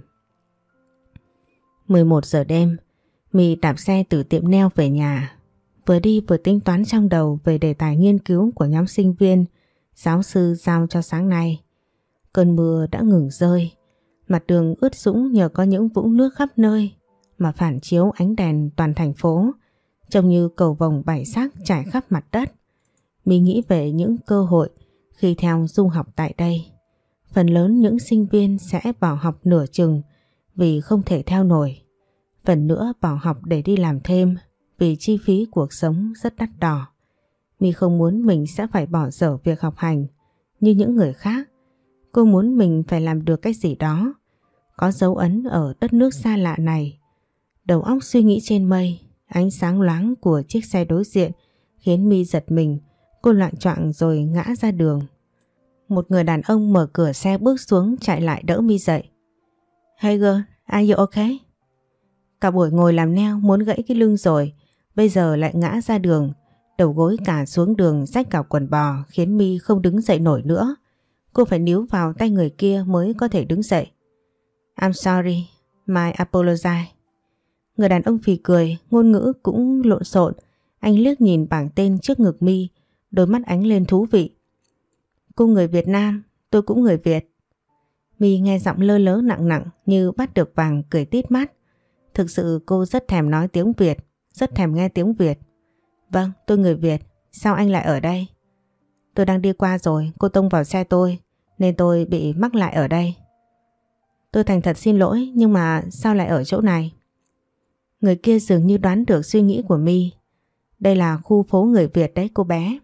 mười một giờ đêm, My đạp xe từ tiệm nail về nhà. Vừa đi vừa tính toán trong đầu về đề tài nghiên cứu của nhóm sinh viên giáo sư giao cho sáng nay. Cơn mưa đã ngừng rơi, mặt đường ướt sũng nhờ có những vũng nước khắp nơi mà phản chiếu ánh đèn toàn thành phố, trông như cầu vồng bảy sắc trải khắp mặt đất. My nghĩ về những cơ hội khi theo du học tại đây. Phần lớn những sinh viên sẽ bỏ học nửa chừng vì không thể theo nổi. Phần nữa bỏ học để đi làm thêm vì chi phí cuộc sống rất đắt đỏ. My không muốn mình sẽ phải bỏ dở việc học hành như những người khác. Cô muốn mình phải làm được cái gì đó, có dấu ấn ở đất nước xa lạ này. Đầu óc suy nghĩ trên mây, ánh sáng loáng của chiếc xe đối diện khiến My giật mình. Cô loạng choạng rồi ngã ra đường. Một người đàn ông mở cửa xe bước xuống chạy lại đỡ My dậy. Hey girl, are you okay? Cả buổi ngồi làm nail muốn gãy cái lưng rồi, bây giờ lại ngã ra đường, đầu gối cả xuống đường rách cả quần bò khiến My không đứng dậy nổi nữa. Cô phải níu vào tay người kia mới có thể đứng dậy. I'm sorry, my apology. Người đàn ông phì cười, ngôn ngữ cũng lộn xộn. Anh liếc nhìn bảng tên trước ngực My, đôi mắt ánh lên thú vị. Cô người Việt Nam, tôi cũng người Việt. My nghe giọng lơ lớ nặng nặng như bắt được vàng, cười tít mắt. Thực sự cô rất thèm nói tiếng Việt, rất thèm nghe tiếng Việt. Vâng, tôi người Việt, sao anh lại ở đây? Tôi đang đi qua rồi, cô tông vào xe tôi, nên tôi bị mắc lại ở đây. Tôi thành thật xin lỗi, nhưng mà sao lại ở chỗ này? Người kia dường như đoán được suy nghĩ của My. Đây là khu phố người Việt đấy cô bé.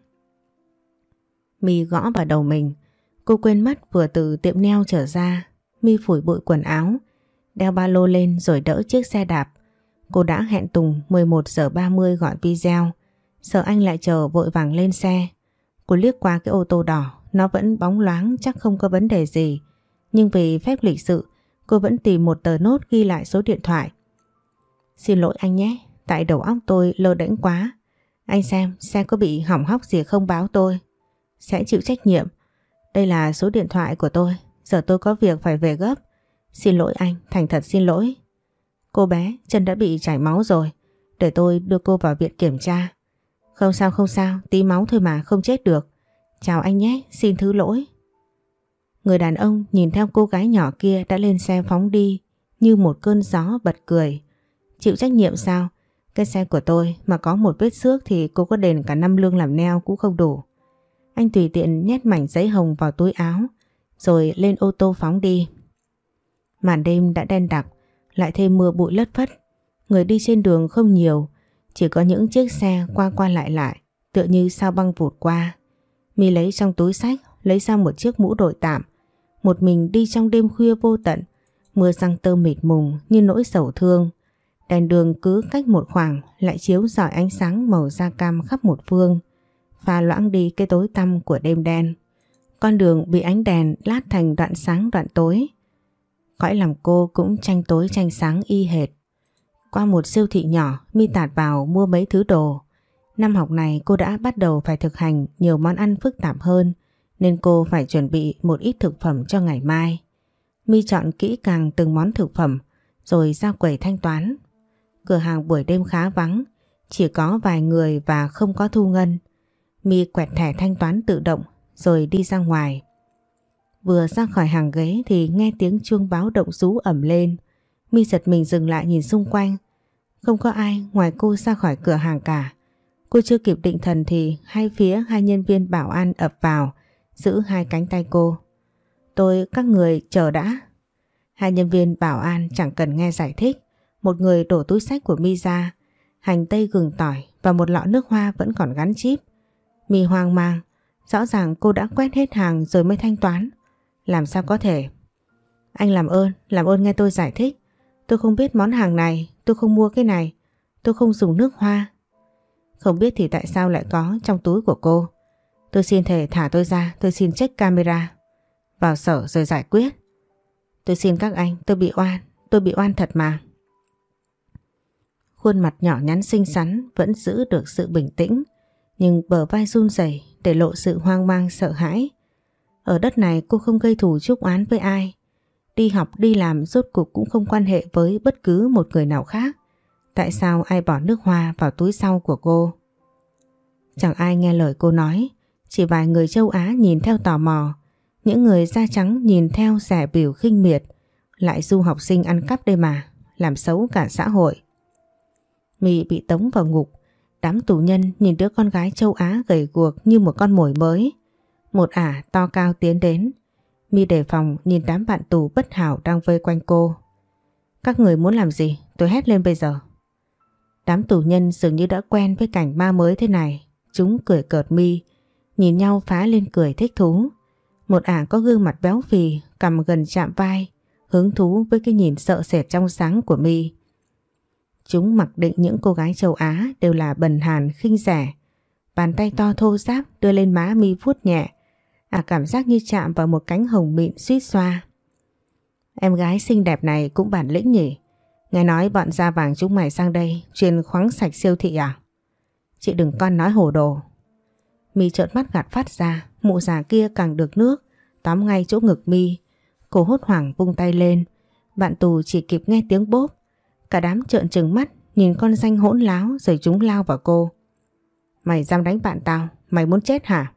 My gõ vào đầu mình. Cô quên mất vừa từ tiệm nail trở ra. My phủi bụi quần áo, đeo ba lô lên rồi đỡ chiếc xe đạp. Cô đã hẹn Tùng mười một giờ ba mươi gọi video, sợ anh lại chờ vội vàng lên xe. Cô liếc qua cái ô tô đỏ, nó vẫn bóng loáng chắc không có vấn đề gì. Nhưng vì phép lịch sự, cô vẫn tìm một tờ nốt ghi lại số điện thoại. Xin lỗi anh nhé, tại đầu óc tôi lơ đễnh quá. Anh xem xe có bị hỏng hóc gì không báo tôi, sẽ chịu trách nhiệm. Đây là số điện thoại của tôi, giờ tôi có việc phải về gấp. Xin lỗi anh, thành thật xin lỗi. Cô bé, chân đã bị chảy máu rồi, để tôi đưa cô vào viện kiểm tra. Không sao không sao, tí máu thôi mà, không chết được. Chào anh nhé, xin thứ lỗi. Người đàn ông nhìn theo cô gái nhỏ kia đã lên xe phóng đi như một cơn gió, bật cười. Chịu trách nhiệm sao? Cái xe của tôi mà có một vết xước thì cô có đền cả năm lương làm nail cũng không đủ. Anh tùy tiện nhét mảnh giấy hồng vào túi áo rồi lên ô tô phóng đi. Màn đêm đã đen đặc, lại thêm mưa bụi lất phất. Người đi trên đường không nhiều, chỉ có những chiếc xe qua qua lại lại, tựa như sao băng vụt qua. My lấy trong túi xách, lấy ra một chiếc mũ đội tạm. Một mình đi trong đêm khuya vô tận, mưa giăng tơ mịt mùng như nỗi sầu thương. Đèn đường cứ cách một khoảng lại chiếu rọi ánh sáng màu da cam khắp một phương, pha loãng đi cái tối tăm của đêm đen. Con đường bị ánh đèn lát thành đoạn sáng đoạn tối. Cõi lòng cô cũng tranh tối tranh sáng y hệt. Qua một siêu thị nhỏ, My tạt vào mua mấy thứ đồ. Năm học này cô đã bắt đầu phải thực hành nhiều món ăn phức tạp hơn, nên cô phải chuẩn bị một ít thực phẩm cho ngày mai. My chọn kỹ càng từng món thực phẩm rồi ra quầy thanh toán. Cửa hàng buổi đêm khá vắng, chỉ có vài người và không có thu ngân. My quẹt thẻ thanh toán tự động rồi đi ra ngoài. Vừa ra khỏi hàng ghế thì nghe tiếng chuông báo động rú ầm lên. My giật mình dừng lại nhìn xung quanh. Không có ai ngoài cô ra khỏi cửa hàng cả. Cô chưa kịp định thần thì hai phía hai nhân viên bảo an ập vào, giữ hai cánh tay cô. Tôi các người chờ đã. Hai nhân viên bảo an chẳng cần nghe giải thích. Một người đổ túi xách của My ra, hành tây gừng tỏi và một lọ nước hoa vẫn còn gắn chip. My hoang mang, rõ ràng cô đã quét hết hàng rồi mới thanh toán. Làm sao có thể? Anh làm ơn, làm ơn nghe tôi giải thích. Tôi không biết món hàng này, tôi không mua cái này, tôi không dùng nước hoa. Không biết thì tại sao lại có trong túi của cô? Tôi xin thề thả tôi ra, tôi xin check camera. Vào sở rồi giải quyết. Tôi xin các anh, tôi bị oan, tôi bị oan thật mà. Khuôn mặt nhỏ nhắn xinh xắn vẫn giữ được sự bình tĩnh, nhưng bờ vai run rẩy để lộ sự hoang mang sợ hãi. Ở đất này cô không gây thù chuốc oán với ai. Đi học đi làm rốt cuộc cũng không quan hệ với bất cứ một người nào khác. Tại sao ai bỏ nước hoa vào túi sau của cô? Chẳng ai nghe lời cô nói. Chỉ vài người châu Á nhìn theo tò mò. Những người da trắng nhìn theo rẻ biểu khinh miệt. Lại du học sinh ăn cắp đây mà, làm xấu cả xã hội. My bị tống vào ngục. Đám tù nhân nhìn đứa con gái châu Á gầy guộc như một con mồi mới. Một ả to cao tiến đến. My đề phòng nhìn đám bạn tù bất hảo đang vây quanh cô. Các người muốn làm gì? Tôi hét lên bây giờ. Đám tù nhân dường như đã quen với cảnh ma mới thế này. Chúng cười cợt My, nhìn nhau phá lên cười thích thú. Một ả có gương mặt béo phì, cằm gần chạm vai, hứng thú với cái nhìn sợ sệt trong sáng của My. Chúng mặc định những cô gái châu Á đều là bần hàn khinh rẻ. Bàn tay to thô ráp đưa lên má My vuốt nhẹ. À cảm giác như chạm vào một cánh hồng mịn suýt xoa. Em gái xinh đẹp này cũng bản lĩnh nhỉ. Nghe nói bọn da vàng chúng mày sang đây chuyên khoáng sạch siêu thị à? Chị đừng con nói hồ đồ. My trợn mắt gạt phát ra. Mụ già kia càng được nước, tóm ngay chỗ ngực My. Cô hốt hoảng vung tay lên. Bạn tù chỉ kịp nghe tiếng bốp. Cả đám trợn trừng mắt nhìn con danh hỗn láo rồi chúng lao vào cô. Mày dám đánh bạn tao? Mày muốn chết hả?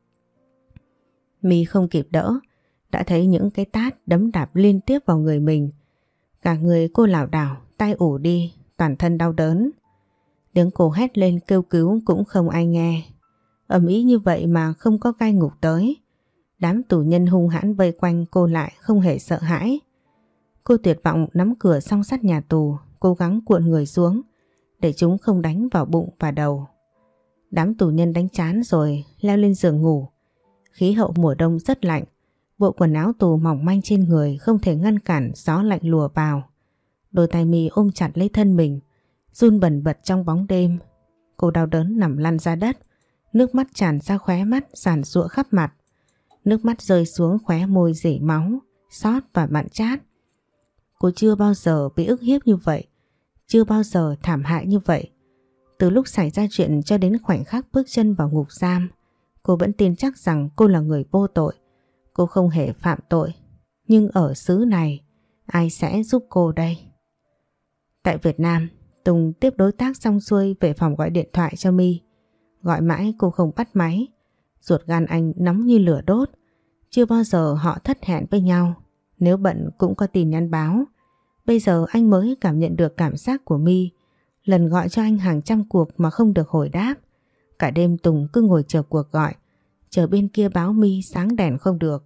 My không kịp đỡ, đã thấy những cái tát đấm đạp liên tiếp vào người mình. Cả người cô lảo đảo, tay ủ đi, toàn thân đau đớn. Tiếng cô hét lên kêu cứu cũng không ai nghe. Ầm ĩ như vậy mà không có cai ngục tới. Đám tù nhân hung hãn vây quanh cô lại không hề sợ hãi. Cô tuyệt vọng nắm cửa song sắt nhà tù, cố gắng cuộn người xuống để chúng không đánh vào bụng và đầu. Đám tù nhân đánh chán rồi leo lên giường ngủ. Khí hậu mùa đông rất lạnh, bộ quần áo tù mỏng manh trên người không thể ngăn cản gió lạnh lùa vào. Đôi tay My ôm chặt lấy thân mình, run bần bật trong bóng đêm. Cô đau đớn nằm lăn ra đất, nước mắt tràn ra khóe mắt giàn giụa khắp mặt. Nước mắt rơi xuống khóe môi rỉ máu, xót và mặn chát. Cô chưa bao giờ bị ức hiếp như vậy, chưa bao giờ thảm hại như vậy. Từ lúc xảy ra chuyện cho đến khoảnh khắc bước chân vào ngục giam, cô vẫn tin chắc rằng cô là người vô tội. Cô không hề phạm tội. Nhưng ở xứ này, ai sẽ giúp cô đây? Tại Việt Nam, Tùng tiếp đối tác xong xuôi về phòng gọi điện thoại cho My. Gọi mãi cô không bắt máy. Ruột gan anh nóng như lửa đốt. Chưa bao giờ họ thất hẹn với nhau. Nếu bận cũng có tin nhắn báo. Bây giờ anh mới cảm nhận được cảm giác của My. Lần gọi cho anh hàng trăm cuộc mà không được hồi đáp. Cả đêm Tùng cứ ngồi chờ cuộc gọi, chờ bên kia báo My sáng đèn không được.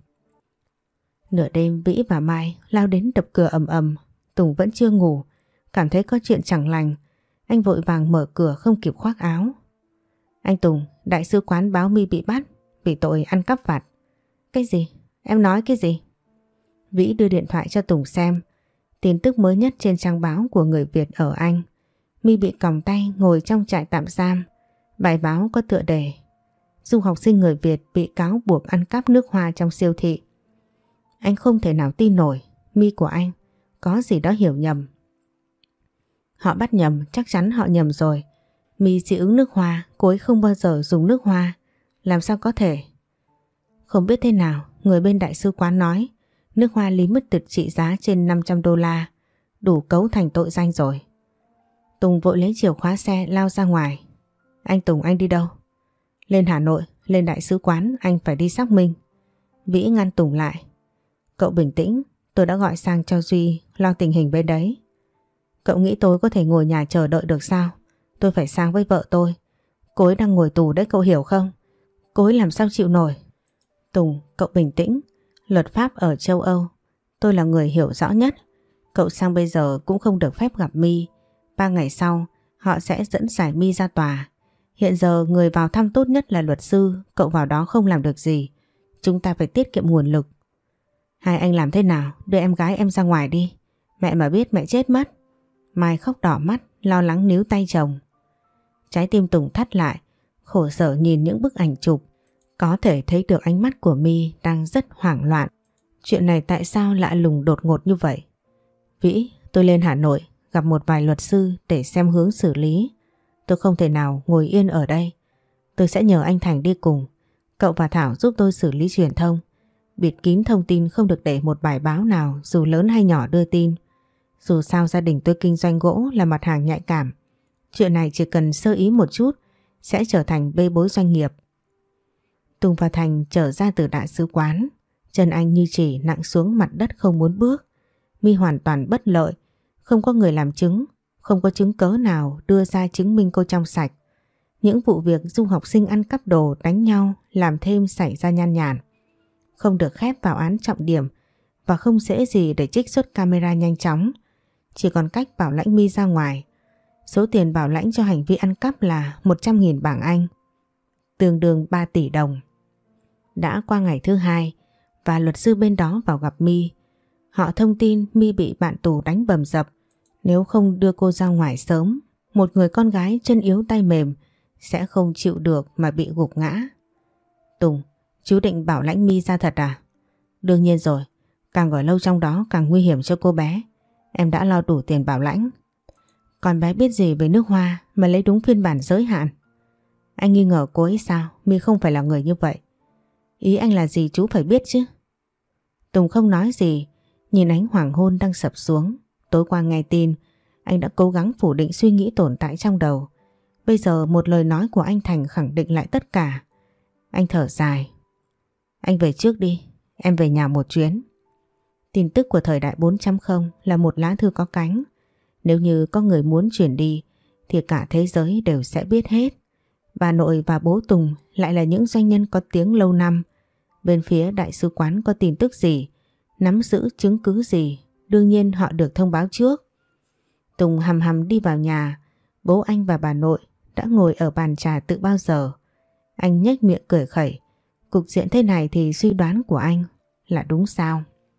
Nửa đêm Vĩ và Mai lao đến đập cửa ầm ầm. Tùng vẫn chưa ngủ, cảm thấy có chuyện chẳng lành. Anh vội vàng mở cửa không kịp khoác áo. Anh Tùng, đại sứ quán báo My bị bắt vì tội ăn cắp vặt. Cái gì? Em nói cái gì? Vĩ đưa điện thoại cho Tùng xem. Tin tức mới nhất trên trang báo của người Việt ở Anh. My bị còng tay ngồi trong trại tạm giam. Bài báo có tựa đề: du học sinh người Việt bị cáo buộc ăn cắp nước hoa trong siêu thị. Anh không thể nào tin nổi. My của anh có gì đó hiểu nhầm. Họ bắt nhầm, chắc chắn họ nhầm rồi. My dị ứng nước hoa, cô ấy không bao giờ dùng nước hoa. Làm sao có thể? Không biết thế nào, người bên đại sứ quán nói nước hoa limited trị giá trên năm trăm đô la, đủ cấu thành tội danh rồi. Tùng vội lấy chìa khóa xe lao ra ngoài. Anh Tùng, anh đi đâu? Lên Hà Nội, lên đại sứ quán, anh phải đi xác minh. Vĩ ngăn Tùng lại. Cậu bình tĩnh, tôi đã gọi sang cho Duy lo tình hình bên đấy. Cậu nghĩ tôi có thể ngồi nhà chờ đợi được sao? Tôi phải sang với vợ tôi. Cô ấy đang ngồi tù đấy, cậu hiểu không? Cô ấy làm sao chịu nổi? Tùng, cậu bình tĩnh. Luật pháp ở châu Âu, tôi là người hiểu rõ nhất. Cậu sang bây giờ cũng không được phép gặp My. Ba ngày sau, họ sẽ dẫn giải My ra tòa. Hiện giờ người vào thăm tốt nhất là luật sư. Cậu vào đó không làm được gì. Chúng ta phải tiết kiệm nguồn lực. Hai anh làm thế nào? Đưa em gái em ra ngoài đi. Mẹ mà biết mẹ chết mất. Mai khóc đỏ mắt, lo lắng níu tay chồng. Trái tim Tùng thắt lại, khổ sở nhìn những bức ảnh chụp. Có thể thấy được ánh mắt của My đang rất hoảng loạn. Chuyện này tại sao lạ lùng đột ngột như vậy? Vĩ, tôi lên Hà Nội, gặp một vài luật sư để xem hướng xử lý. Tôi không thể nào ngồi yên ở đây. Tôi sẽ nhờ anh Thành đi cùng. Cậu và Thảo giúp tôi xử lý truyền thông. Bịt kín thông tin, không được để một bài báo nào dù lớn hay nhỏ đưa tin. Dù sao gia đình tôi kinh doanh gỗ là mặt hàng nhạy cảm. Chuyện này chỉ cần sơ ý một chút sẽ trở thành bê bối doanh nghiệp. Tùng và Thành trở ra từ đại sứ quán. Chân anh như chỉ nặng xuống mặt đất không muốn bước. My hoàn toàn bất lợi. Không có người làm chứng. Không có chứng cớ nào đưa ra chứng minh cô trong sạch. Những vụ việc du học sinh ăn cắp đồ, đánh nhau làm thêm xảy ra nhan nhản. Không được khép vào án trọng điểm và không dễ gì để trích xuất camera nhanh chóng. Chỉ còn cách bảo lãnh My ra ngoài. Số tiền bảo lãnh cho hành vi ăn cắp là một trăm nghìn bảng Anh, tương đương ba tỷ đồng. Đã qua ngày thứ hai và luật sư bên đó vào gặp My. Họ thông tin My bị bạn tù đánh bầm dập. Nếu không đưa cô ra ngoài sớm, một người con gái chân yếu tay mềm sẽ không chịu được mà bị gục ngã. Tùng, chú định bảo lãnh My ra thật à? Đương nhiên rồi, càng ở lâu trong đó càng nguy hiểm cho cô bé. Em đã lo đủ tiền bảo lãnh. Con bé biết gì về nước hoa mà lấy đúng phiên bản giới hạn? Anh nghi ngờ cô ấy sao? My không phải là người như vậy. Ý anh là gì chú phải biết chứ? Tùng không nói gì, nhìn ánh hoàng hôn đang sập xuống. Tối qua nghe tin, anh đã cố gắng phủ định suy nghĩ tồn tại trong đầu. Bây giờ một lời nói của anh Thành khẳng định lại tất cả. Anh thở dài. Anh về trước đi, em về nhà một chuyến. Tin tức của thời đại bốn chấm không là một lá thư có cánh. Nếu như có người muốn chuyển đi thì cả thế giới đều sẽ biết hết. Bà nội và bố Tùng lại là những doanh nhân có tiếng lâu năm. Bên phía đại sứ quán có tin tức gì, nắm giữ chứng cứ gì, đương nhiên họ được thông báo trước. Tùng hầm hầm đi vào nhà. Bố anh và bà nội đã ngồi ở bàn trà từ bao giờ. Anh nhếch miệng cười khẩy. Cục diện thế này thì suy đoán của anh là đúng sao?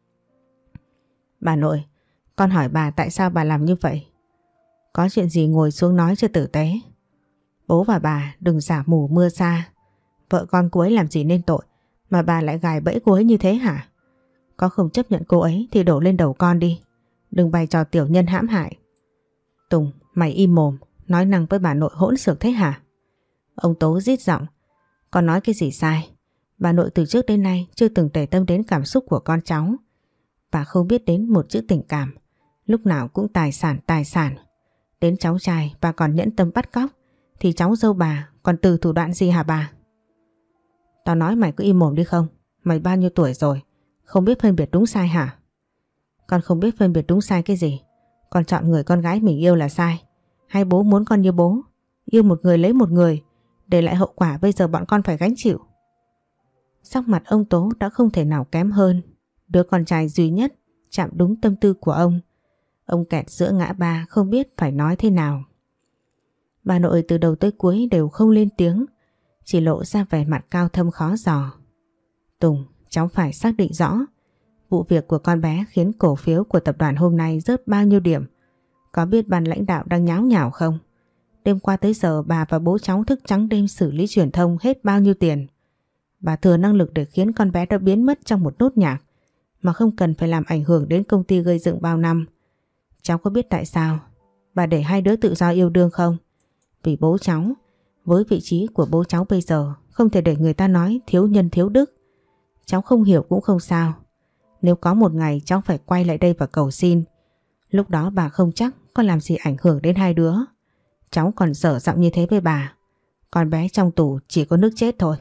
Bà nội, con hỏi bà tại sao bà làm như vậy? Có chuyện gì ngồi xuống nói cho tử tế. Bố và bà đừng giả mù mưa xa. Vợ con cô ấy làm gì nên tội mà bà lại gài bẫy cô ấy như thế hả? Có không chấp nhận cô ấy thì đổ lên đầu con đi. Đừng bày trò tiểu nhân hãm hại. Tùng, mày im mồm, nói năng với bà nội hỗn xược thế hả? Ông Tố rít giọng. Con nói cái gì sai? Bà nội từ trước đến nay chưa từng để tâm đến cảm xúc của con cháu. Bà không biết đến một chữ tình cảm. Lúc nào cũng tài sản tài sản. Đến cháu trai bà còn nhẫn tâm bắt cóc, thì cháu dâu bà còn từ thủ đoạn gì hả bà? Tao nói mày cứ im mồm đi không? Mày bao nhiêu tuổi rồi? Không biết phân biệt đúng sai hả? Con không biết phân biệt đúng sai cái gì? Con chọn người con gái mình yêu là sai? Hay bố muốn con như bố? Yêu một người lấy một người, để lại hậu quả bây giờ bọn con phải gánh chịu. Sắc mặt ông Tố đã không thể nào kém hơn. Đứa con trai duy nhất chạm đúng tâm tư của ông. Ông kẹt giữa ngã ba không biết phải nói thế nào. Bà nội từ đầu tới cuối đều không lên tiếng, chỉ lộ ra vẻ mặt cao thâm khó dò. Tùng, cháu phải xác định rõ vụ việc của con bé khiến cổ phiếu của tập đoàn hôm nay rớt bao nhiêu điểm. Có biết ban lãnh đạo đang nháo nhào không? Đêm qua tới giờ bà và bố cháu thức trắng đêm xử lý truyền thông hết bao nhiêu tiền. Bà thừa năng lực để khiến con bé đã biến mất trong một nốt nhạc mà không cần phải làm ảnh hưởng đến công ty gây dựng bao năm. Cháu có biết tại sao bà để hai đứa tự do yêu đương không? Vì bố cháu, với vị trí của bố cháu bây giờ, không thể để người ta nói thiếu nhân thiếu đức. Cháu không hiểu cũng không sao. Nếu có một ngày cháu phải quay lại đây và cầu xin, lúc đó bà không chắc có làm gì ảnh hưởng đến hai đứa. Cháu còn dở giọng như thế với bà, con bé trong tù chỉ có nước chết thôi.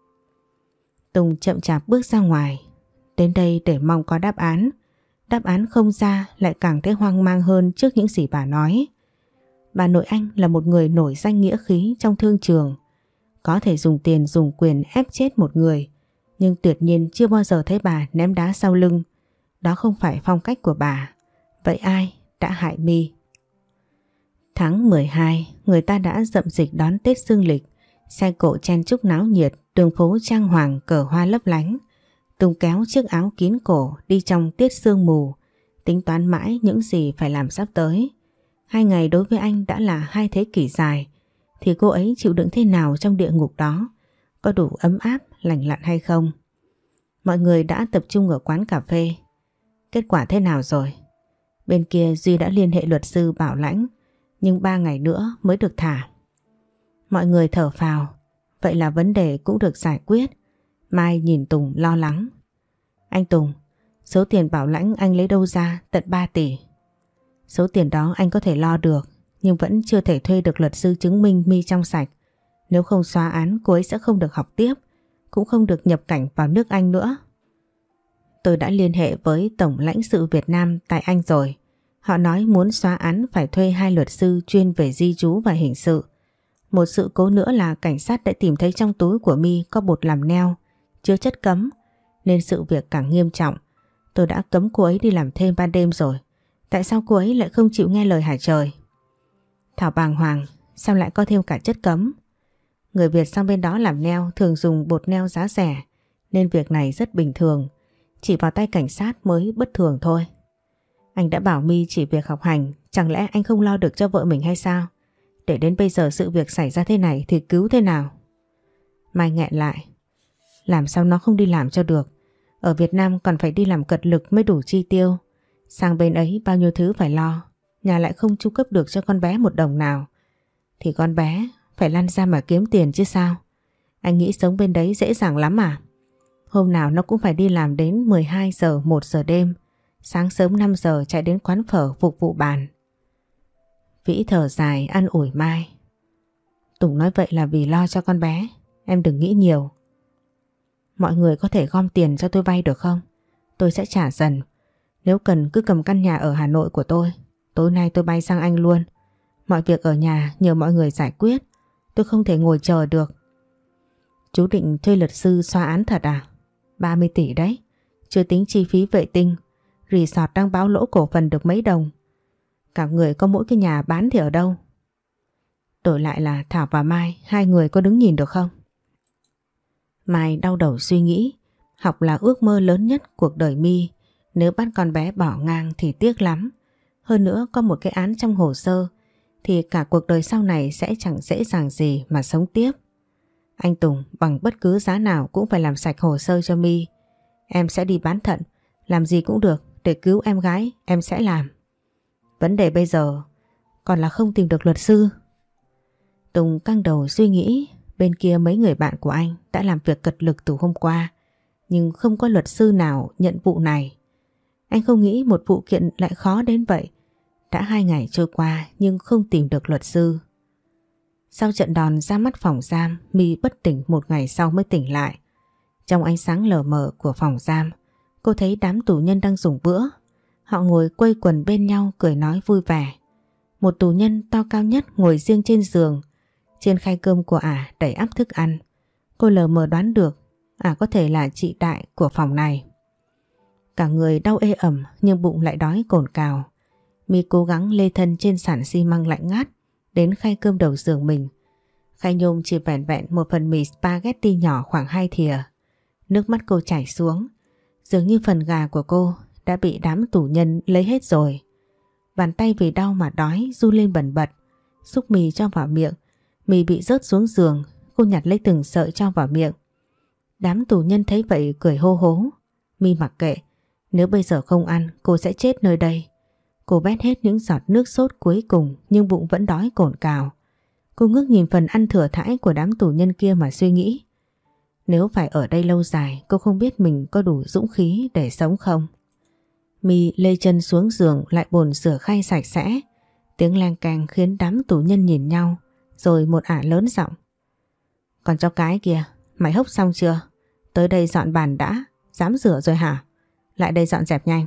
Tùng chậm chạp bước ra ngoài. Đến đây để mong có đáp án. Đáp án không ra lại càng thấy hoang mang hơn trước những gì bà nói. Bà nội anh là một người nổi danh nghĩa khí trong thương trường. Có thể dùng tiền dùng quyền ép chết một người, nhưng tuyệt nhiên chưa bao giờ thấy bà ném đá sau lưng. Đó không phải phong cách của bà. Vậy ai đã hại My? Tháng mười hai, người ta đã rậm dịch đón Tết dương lịch. Xe cộ chen chúc náo nhiệt, đường phố trang hoàng cờ hoa lấp lánh. Tùng kéo chiếc áo kín cổ đi trong tiết sương mù, tính toán mãi những gì phải làm sắp tới. Hai ngày đối với anh đã là hai thế kỷ dài, thì cô ấy chịu đựng thế nào trong địa ngục đó? Có đủ ấm áp, lành lặn hay không? Mọi người đã tập trung ở quán cà phê. Kết quả thế nào rồi? Bên kia Duy đã liên hệ luật sư bảo lãnh, nhưng ba ngày nữa mới được thả. Mọi người thở phào, vậy là vấn đề cũng được giải quyết. Mai nhìn Tùng lo lắng. Anh Tùng, số tiền bảo lãnh anh lấy đâu ra tận ba tỷ? Số tiền đó anh có thể lo được, nhưng vẫn chưa thể thuê được luật sư chứng minh My trong sạch. Nếu không xóa án, cô ấy sẽ không được học tiếp, cũng không được nhập cảnh vào nước Anh nữa. Tôi đã liên hệ với Tổng lãnh sự Việt Nam tại Anh rồi. Họ nói muốn xóa án phải thuê hai luật sư chuyên về di trú và hình sự. Một sự cố nữa là cảnh sát đã tìm thấy trong túi của My có bột làm neo, chứa chất cấm, nên sự việc càng nghiêm trọng. Tôi đã cấm cô ấy đi làm thêm ban đêm rồi. Tại sao cô ấy lại không chịu nghe lời hả trời? Thảo bàng hoàng, sao lại có thêm cả chất cấm? Người Việt sang bên đó làm neo thường dùng bột neo giá rẻ, nên việc này rất bình thường. Chỉ vào tay cảnh sát mới bất thường thôi. Anh đã bảo My chỉ việc học hành, chẳng lẽ anh không lo được cho vợ mình hay sao? Để đến bây giờ sự việc xảy ra thế này thì cứu thế nào? Mai nghẹn lại. Làm sao nó không đi làm cho được? Ở Việt Nam còn phải đi làm cật lực mới đủ chi tiêu. Sang bên ấy bao nhiêu thứ phải lo. Nhà lại không chu cấp được cho con bé một đồng nào. Thì con bé phải lăn ra mà kiếm tiền chứ sao? Anh nghĩ sống bên đấy dễ dàng lắm à? Hôm nào nó cũng phải đi làm đến mười hai giờ một giờ đêm. Sáng sớm năm giờ chạy đến quán phở phục vụ bàn. Vĩ thở dài an ủi Mai. Tùng nói vậy là vì lo cho con bé. Em đừng nghĩ nhiều. Mọi người có thể gom tiền cho tôi vay được không? Tôi sẽ trả dần. Nếu cần cứ cầm căn nhà ở Hà Nội của tôi. Tối nay tôi bay sang Anh luôn. Mọi việc ở nhà nhờ mọi người giải quyết. Tôi không thể ngồi chờ được. Chú định thuê luật sư xóa án thật à? ba mươi tỷ đấy. Chưa tính chi phí vệ tinh. Resort đang báo lỗ cổ phần được mấy đồng. Cả người có mỗi cái nhà bán thì ở đâu? Đổi lại là Thảo và Mai, hai người có đứng nhìn được không? Mai đau đầu suy nghĩ. Học là ước mơ lớn nhất cuộc đời My. Nếu bắt con bé bỏ ngang thì tiếc lắm. Hơn nữa có một cái án trong hồ sơ thì cả cuộc đời sau này sẽ chẳng dễ dàng gì mà sống tiếp. Anh Tùng bằng bất cứ giá nào cũng phải làm sạch hồ sơ cho My. Em sẽ đi bán thận, làm gì cũng được để cứu em gái, em sẽ làm. Vấn đề bây giờ còn là không tìm được luật sư. Tùng căng đầu suy nghĩ. Bên kia mấy người bạn của anh đã làm việc cật lực từ hôm qua, nhưng không có luật sư nào nhận vụ này. Anh không nghĩ một vụ kiện lại khó đến vậy. Đã hai ngày trôi qua nhưng không tìm được luật sư. Sau trận đòn ra mắt phòng giam, My bất tỉnh một ngày sau mới tỉnh lại. Trong ánh sáng lờ mờ của phòng giam, cô thấy đám tù nhân đang dùng bữa. Họ ngồi quây quần bên nhau cười nói vui vẻ. Một tù nhân to cao nhất ngồi riêng trên giường. Trên khay cơm của ả đầy ắp thức ăn. Cô lờ mờ đoán được ả có thể là chị Đại của phòng này. Cả người đau ê ẩm nhưng bụng lại đói cồn cào. My cố gắng lê thân trên sàn xi măng lạnh ngắt đến khay cơm đầu giường mình. Khay nhôm chỉ vẹn vẹn một phần mì spaghetti nhỏ khoảng hai thìa. Nước mắt cô chảy xuống. Dường như phần gà của cô đã bị đám tù nhân lấy hết rồi. Bàn tay vì đau mà đói run lên bần bật. Xúc mì cho vào miệng. Mì bị rớt xuống giường. Cô nhặt lấy từng sợi cho vào miệng. Đám tù nhân thấy vậy cười hô hố. My mặc kệ. Nếu bây giờ không ăn cô sẽ chết nơi đây. Cô bét hết những giọt nước sốt cuối cùng nhưng bụng vẫn đói cồn cào. Cô ngước nhìn phần ăn thừa thãi của đám tù nhân kia mà suy nghĩ. Nếu phải ở đây lâu dài cô không biết mình có đủ dũng khí để sống không. My lê chân xuống giường lại bồn rửa khay sạch sẽ. Tiếng leng keng khiến đám tù nhân nhìn nhau. Rồi một ả lớn giọng. Còn cho cái kìa, mày hốc xong chưa? Tới đây dọn bàn đã, dám rửa rồi hả? Lại đây dọn dẹp nhanh.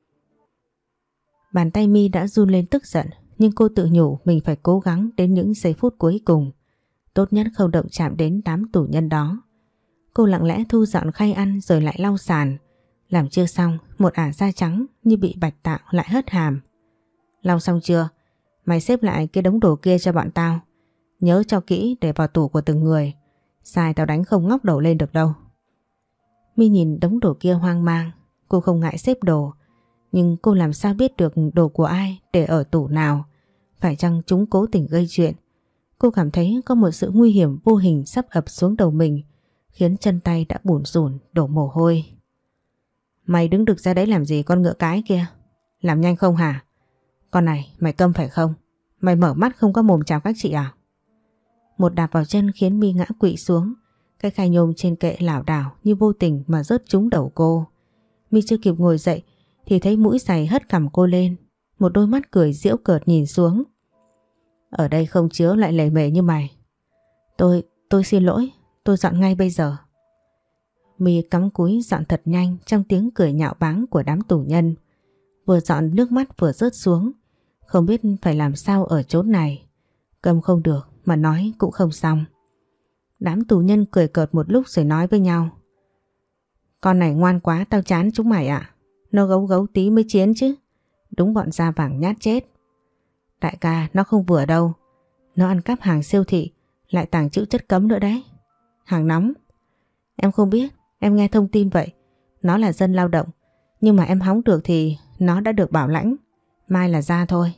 Bàn tay My đã run lên tức giận, nhưng cô tự nhủ mình phải cố gắng đến những giây phút cuối cùng. Tốt nhất không động chạm đến đám tù nhân đó. Cô lặng lẽ thu dọn khay ăn rồi lại lau sàn. Làm chưa xong, một ả da trắng như bị bạch tạng lại hất hàm. Lau xong chưa? Mày xếp lại cái đống đồ kia cho bọn tao. Nhớ cho kỹ để vào tủ của từng người. Sai tao đánh không ngóc đầu lên được đâu. My nhìn đống đồ kia hoang mang. Cô không ngại xếp đồ. Nhưng cô làm sao biết được đồ của ai để ở tủ nào? Phải chăng chúng cố tình gây chuyện? Cô cảm thấy có một sự nguy hiểm vô hình sắp ập xuống đầu mình, khiến chân tay đã bủn rủn đổ mồ hôi. Mày đứng được ra đấy làm gì con ngựa cái kia? Làm nhanh không hả? Con này mày câm phải không? Mày mở mắt không có mồm chào các chị à? Một đạp vào chân khiến My ngã quỵ xuống. Cái khay nhôm trên kệ lảo đảo như vô tình mà rớt trúng đầu cô. My chưa kịp ngồi dậy thì thấy mũi giày hất cằm cô lên. Một đôi mắt cười giễu cợt nhìn xuống. Ở đây không chứa lại lề mề như mày. Tôi, tôi xin lỗi, tôi dọn ngay bây giờ. My cắm cúi dọn thật nhanh trong tiếng cười nhạo báng của đám tù nhân. Vừa dọn nước mắt vừa rớt xuống. Không biết phải làm sao ở chốn này. Câm không được mà nói cũng không xong. Đám tù nhân cười cợt một lúc rồi nói với nhau. Con này ngoan quá, tao chán chúng mày ạ. Nó gấu gấu tí mới chiến chứ. Đúng bọn da vàng nhát chết. Đại ca, nó không vừa đâu. Nó ăn cắp hàng siêu thị, lại tàng trữ chất cấm nữa đấy. Hàng nóng. Em không biết, em nghe thông tin vậy. Nó là dân lao động, nhưng mà em hóng được thì nó đã được bảo lãnh. Mai là ra thôi.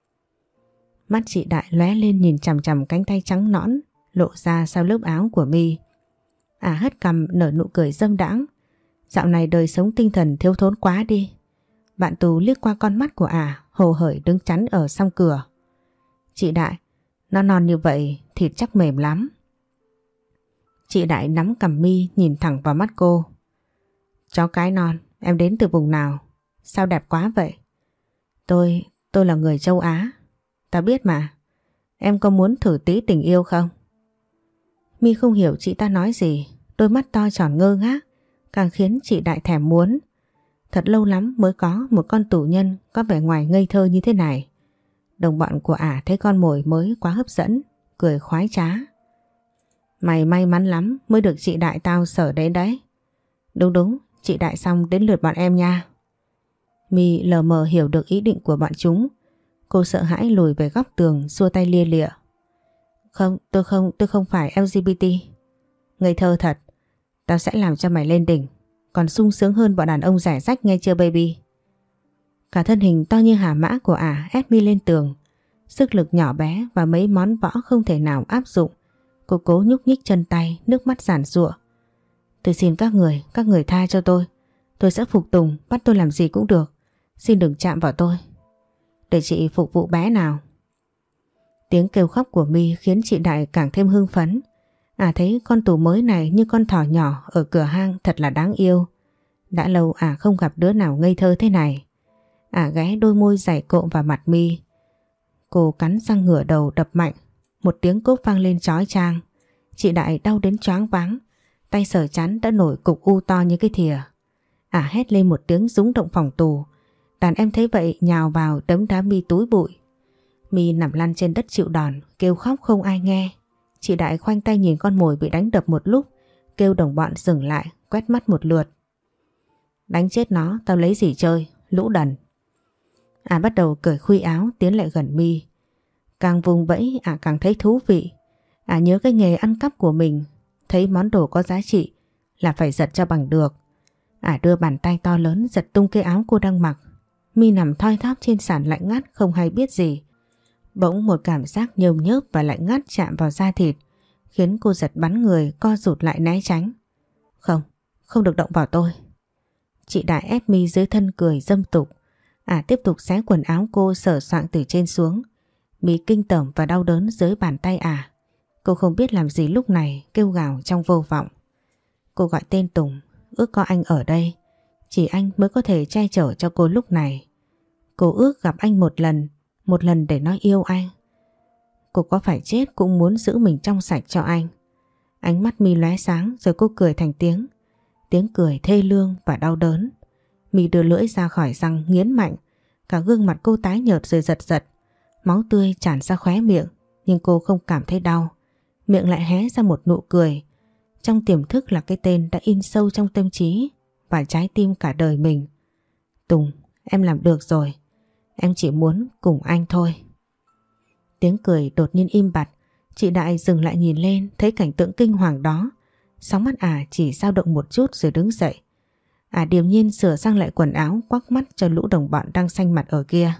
Mắt chị Đại lóe lên nhìn chằm chằm cánh tay trắng nõn lộ ra sau lớp áo của My. À hất cằm nở nụ cười dâm đãng. Dạo này đời sống tinh thần thiếu thốn quá đi. Bạn tù liếc qua con mắt của ả, hồ hởi đứng chắn ở song cửa. Chị Đại, nó non như vậy thịt chắc mềm lắm. Chị Đại nắm cằm My nhìn thẳng vào mắt cô. Chó cái non, em đến từ vùng nào? Sao đẹp quá vậy? Tôi, tôi là người châu Á. Ta biết mà. Em có muốn thử tí tình yêu không? My không hiểu chị ta nói gì. Đôi mắt to tròn ngơ ngác càng khiến chị Đại thèm muốn. Thật lâu lắm mới có một con tù nhân có vẻ ngoài ngây thơ như thế này. Đồng bọn của ả thấy con mồi mới quá hấp dẫn, cười khoái trá. Mày may mắn lắm mới được chị Đại tao sở đến đấy. Đúng đúng, chị Đại xong đến lượt bọn em nha. My lờ mờ hiểu được ý định của bọn chúng. Cô sợ hãi lùi về góc tường xua tay lia lịa. Không, tôi không, tôi không phải lờ giê bê tê. Ngây thơ thật. Tao sẽ làm cho mày lên đỉnh. Còn sung sướng hơn bọn đàn ông rẻ rách nghe chưa baby. Cả thân hình to như hà mã của ả ép My lên tường. Sức lực nhỏ bé và mấy món võ không thể nào áp dụng. Cô cố nhúc nhích chân tay, nước mắt giản giụa. Tôi xin các người, các người tha cho tôi. Tôi sẽ phục tùng, bắt tôi làm gì cũng được. Xin đừng chạm vào tôi. Để chị phục vụ bé nào. Tiếng kêu khóc của My khiến chị Đại càng thêm hưng phấn. Ả thấy con tù mới này như con thỏ nhỏ ở cửa hang thật là đáng yêu. Đã lâu ả không gặp đứa nào ngây thơ thế này. Ả ghé đôi môi dày cộm vào mặt My. Cô cắn răng ngửa đầu đập mạnh. Một tiếng cốp vang lên chói chang. Chị Đại đau đến choáng váng. Tay sờ chắn đã nổi cục u to như cái thìa. Ả hét lên một tiếng rúng động phòng tù. Đàn em thấy vậy nhào vào đấm đá My túi bụi. My nằm lăn trên đất chịu đòn, kêu khóc không ai nghe. Chị Đại khoanh tay nhìn con mồi bị đánh đập một lúc, kêu đồng bọn dừng lại, quét mắt một lượt. Đánh chết nó, tao lấy gì chơi, lũ đần. Ả bắt đầu cởi khuy áo tiến lại gần My. Càng vùng vẫy Ả càng thấy thú vị. Ả nhớ cái nghề ăn cắp của mình, thấy món đồ có giá trị là phải giật cho bằng được. Ả đưa bàn tay to lớn giật tung cái áo cô đang mặc. My nằm thoi thóp trên sàn lạnh ngắt không hay biết gì. Bỗng một cảm giác nhờm nhớp và lạnh ngắt chạm vào da thịt, khiến cô giật bắn người co rụt lại né tránh. Không, không được động vào tôi. Chị Đại ép My dưới thân cười dâm tục. Ả tiếp tục xé quần áo cô sờ soạng từ trên xuống. My kinh tởm và đau đớn dưới bàn tay Ả. Cô không biết làm gì lúc này, kêu gào trong vô vọng. Cô gọi tên Tùng, ước có anh ở đây. Chỉ anh mới có thể che chở cho cô lúc này. Cô ước gặp anh một lần, một lần để nói yêu anh. Cô có phải chết cũng muốn giữ mình trong sạch cho anh. Ánh mắt My lóe sáng rồi cô cười thành tiếng. Tiếng cười thê lương và đau đớn. My đưa lưỡi ra khỏi răng nghiến mạnh. Cả gương mặt cô tái nhợt rồi giật giật. Máu tươi tràn ra khóe miệng. Nhưng cô không cảm thấy đau. Miệng lại hé ra một nụ cười. Trong tiềm thức là cái tên đã in sâu trong tâm trí và trái tim cả đời mình. Tùng, em làm được rồi. Em chỉ muốn cùng anh thôi. Tiếng cười đột nhiên im bặt. Chị Đại dừng lại nhìn lên, thấy cảnh tượng kinh hoàng đó. Sóng mắt Ả chỉ dao động một chút rồi đứng dậy. Ả điềm nhiên sửa sang lại quần áo, quắc mắt cho lũ đồng bọn đang xanh mặt ở kia.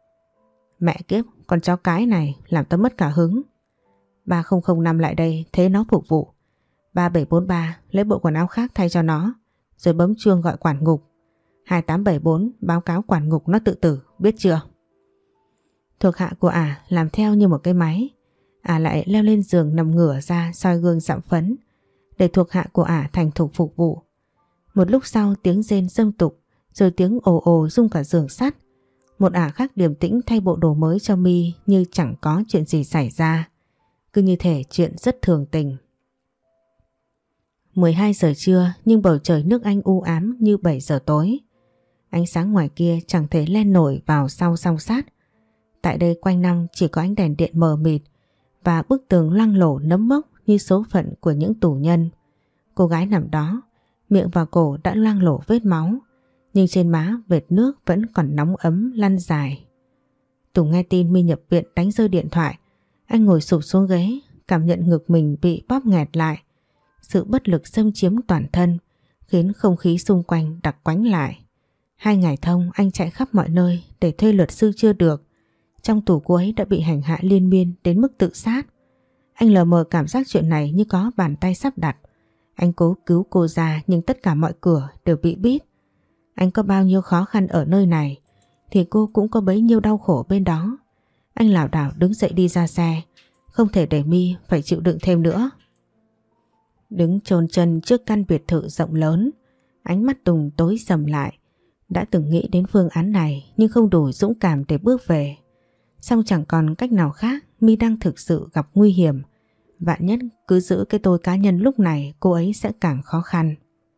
Mẹ kiếp, con chó cái này làm tao mất cả hứng. ba không không năm lại đây thế nó phục vụ. ba bảy bốn ba lấy bộ quần áo khác thay cho nó, rồi bấm chuông gọi quản ngục. hai tám bảy bốn báo cáo quản ngục nó tự tử, biết chưa? Thuộc hạ của ả làm theo như một cái máy. Ả lại leo lên giường nằm ngửa ra soi gương dặm phấn để thuộc hạ của ả thành thục phục vụ. Một lúc sau tiếng rên râm tục, rồi tiếng ồ ồ rung cả giường sắt. Một ả khác điềm tĩnh thay bộ đồ mới cho My như chẳng có chuyện gì xảy ra. Cứ như thể chuyện rất thường tình. mười hai giờ trưa nhưng bầu trời nước Anh u ám như bảy giờ tối. Ánh sáng ngoài kia chẳng thể len nổi vào sau song sát. Tại đây quanh năm chỉ có ánh đèn điện mờ mịt và bức tường loang lổ nấm mốc như số phận của những tù nhân. Cô gái nằm đó, miệng và cổ đã loang lổ vết máu, nhưng trên má vệt nước vẫn còn nóng ấm lăn dài. Tùng nghe tin My nhập viện đánh rơi điện thoại. Anh ngồi sụp xuống ghế, cảm nhận ngực mình bị bóp nghẹt lại. Sự bất lực xâm chiếm toàn thân khiến không khí xung quanh đặc quánh lại. Hai ngày thông anh chạy khắp mọi nơi để thuê luật sư chưa được. Trong tù cô ấy đã bị hành hạ liên miên đến mức tự sát. Anh lờ mờ cảm giác chuyện này như có bàn tay sắp đặt. Anh cố cứu cô ra nhưng tất cả mọi cửa đều bị bít. Anh có bao nhiêu khó khăn ở nơi này thì cô cũng có bấy nhiêu đau khổ bên đó. Anh lảo đảo đứng dậy đi ra xe, không thể để My phải chịu đựng thêm nữa. Đứng chôn chân trước căn biệt thự rộng lớn, ánh mắt Tùng tối sầm lại. Đã từng nghĩ đến phương án này nhưng không đủ dũng cảm để bước về. Song chẳng còn cách nào khác, My đang thực sự gặp nguy hiểm. Vạn nhất cứ giữ cái tôi cá nhân lúc này cô ấy sẽ càng khó khăn.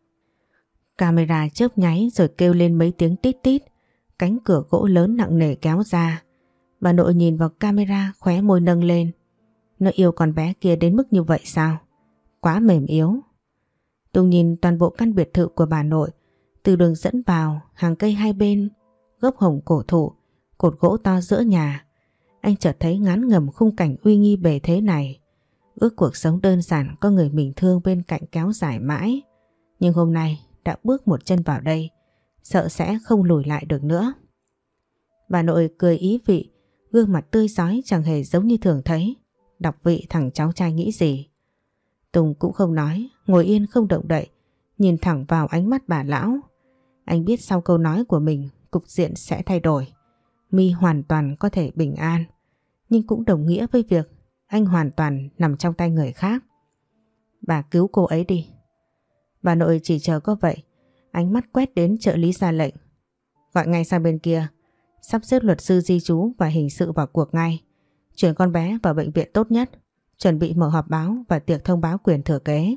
Camera chớp nháy rồi kêu lên mấy tiếng tít tít. Cánh cửa gỗ lớn nặng nề kéo ra. Bà nội nhìn vào camera khóe môi nâng lên. Nó yêu con bé kia đến mức như vậy sao? Quá mềm yếu. Tùng nhìn toàn bộ căn biệt thự của bà nội. Từ đường dẫn vào, hàng cây hai bên, gốc hồng cổ thụ, cột gỗ to giữa nhà. Anh chợt thấy ngán ngẩm khung cảnh uy nghi bề thế này. Ước cuộc sống đơn giản có người mình thương bên cạnh kéo dài mãi. Nhưng hôm nay đã bước một chân vào đây, sợ sẽ không lùi lại được nữa. Bà nội cười ý vị, gương mặt tươi rói chẳng hề giống như thường thấy. Đọc vị thằng cháu trai nghĩ gì. Tùng cũng không nói, ngồi yên không động đậy, nhìn thẳng vào ánh mắt bà lão. Anh biết sau câu nói của mình, cục diện sẽ thay đổi. My hoàn toàn có thể bình an, nhưng cũng đồng nghĩa với việc anh hoàn toàn nằm trong tay người khác. Bà cứu cô ấy đi. Bà nội chỉ chờ có vậy, ánh mắt quét đến trợ lý ra lệnh. Gọi ngay sang bên kia, sắp xếp luật sư di trú và hình sự vào cuộc ngay. Chuyển con bé vào bệnh viện tốt nhất, chuẩn bị mở họp báo và tiệc thông báo quyền thừa kế.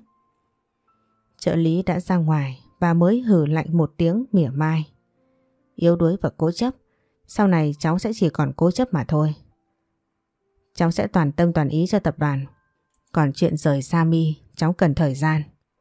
Trợ lý đã ra ngoài, bà mới hừ lạnh một tiếng mỉa mai. Yếu đuối và cố chấp, sau này cháu sẽ chỉ còn cố chấp mà thôi. Cháu sẽ toàn tâm toàn ý cho tập đoàn. Còn chuyện rời xa My, cháu cần thời gian.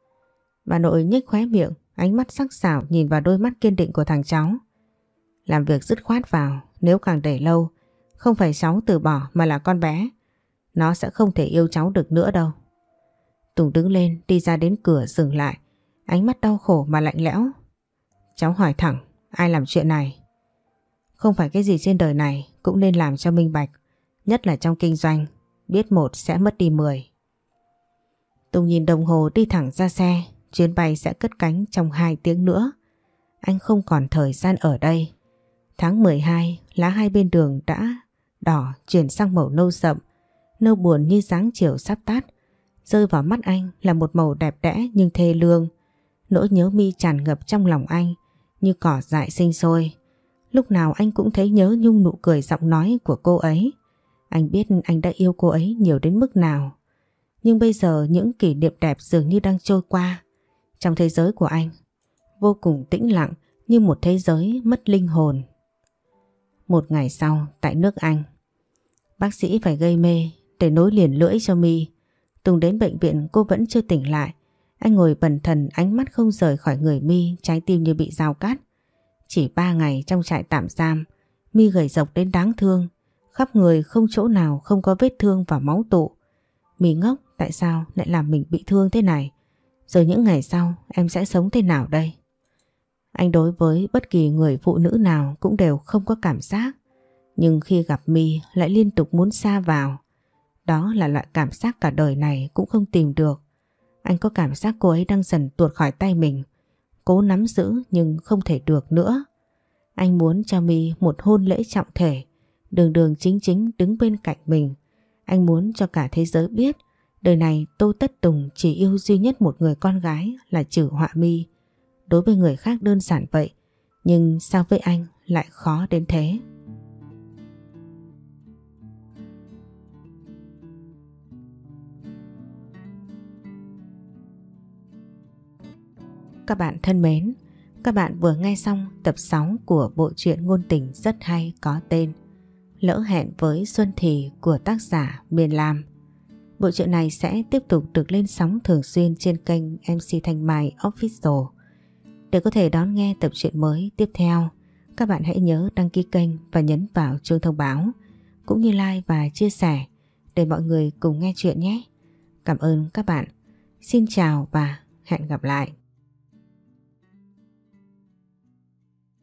Bà nội nhếch khóe miệng, ánh mắt sắc sảo nhìn vào đôi mắt kiên định của thằng cháu. Làm việc dứt khoát vào, nếu càng để lâu, không phải cháu từ bỏ mà là con bé. Nó sẽ không thể yêu cháu được nữa đâu. Tùng đứng lên đi ra đến cửa dừng lại, ánh mắt đau khổ mà lạnh lẽo. Cháu hỏi thẳng, ai làm chuyện này? Không phải cái gì trên đời này cũng nên làm cho minh bạch, nhất là trong kinh doanh, biết một sẽ mất đi mười. Tùng nhìn đồng hồ đi thẳng ra xe, chuyến bay sẽ cất cánh trong hai tiếng nữa. Anh không còn thời gian ở đây. Tháng mười hai, lá hai bên đường đã đỏ chuyển sang màu nâu sậm, nâu buồn như dáng chiều sắp tắt. Rơi vào mắt anh là một màu đẹp đẽ nhưng thê lương. Nỗi nhớ My tràn ngập trong lòng anh như cỏ dại sinh sôi. Lúc nào anh cũng thấy nhớ nhung nụ cười giọng nói của cô ấy. Anh biết anh đã yêu cô ấy nhiều đến mức nào. Nhưng bây giờ những kỷ niệm đẹp dường như đang trôi qua. Trong thế giới của anh, vô cùng tĩnh lặng như một thế giới mất linh hồn. Một ngày sau, tại nước Anh, bác sĩ phải gây mê để nối liền lưỡi cho My. Tùng đến bệnh viện cô vẫn chưa tỉnh lại. Anh ngồi bần thần, ánh mắt không rời khỏi người My, trái tim như bị dao cắt. Chỉ ba ngày trong trại tạm giam, My gầy rộc đến đáng thương. Khắp người không chỗ nào không có vết thương và máu tụ. My ngốc, tại sao lại làm mình bị thương thế này? Rồi những ngày sau em sẽ sống thế nào đây? Anh đối với bất kỳ người phụ nữ nào cũng đều không có cảm giác. Nhưng khi gặp My lại liên tục muốn sa vào. Đó là loại cảm giác cả đời này cũng không tìm được. Anh có cảm giác cô ấy đang dần tuột khỏi tay mình. cố nắm giữ nhưng không thể được nữa. Anh muốn cho My một hôn lễ trọng thể, đường đường chính chính đứng bên cạnh mình. Anh muốn cho cả thế giới biết đời này Tô Tất Tùng chỉ yêu duy nhất một người con gái là Trử Họa My. Đối với người khác đơn giản vậy, nhưng sao với anh lại khó đến thế? Các bạn thân mến, các bạn vừa nghe xong tập sáu của bộ truyện ngôn tình rất hay có tên Lỡ hẹn với Xuân Thì của tác giả Miền Lam. Bộ truyện này sẽ tiếp tục được lên sóng thường xuyên trên kênh em xê Thanh Mai Official. Để có thể đón nghe tập truyện mới tiếp theo, các bạn hãy nhớ đăng ký kênh và nhấn vào chuông thông báo, cũng như like và chia sẻ để mọi người cùng nghe chuyện nhé. Cảm ơn các bạn. Xin chào và hẹn gặp lại.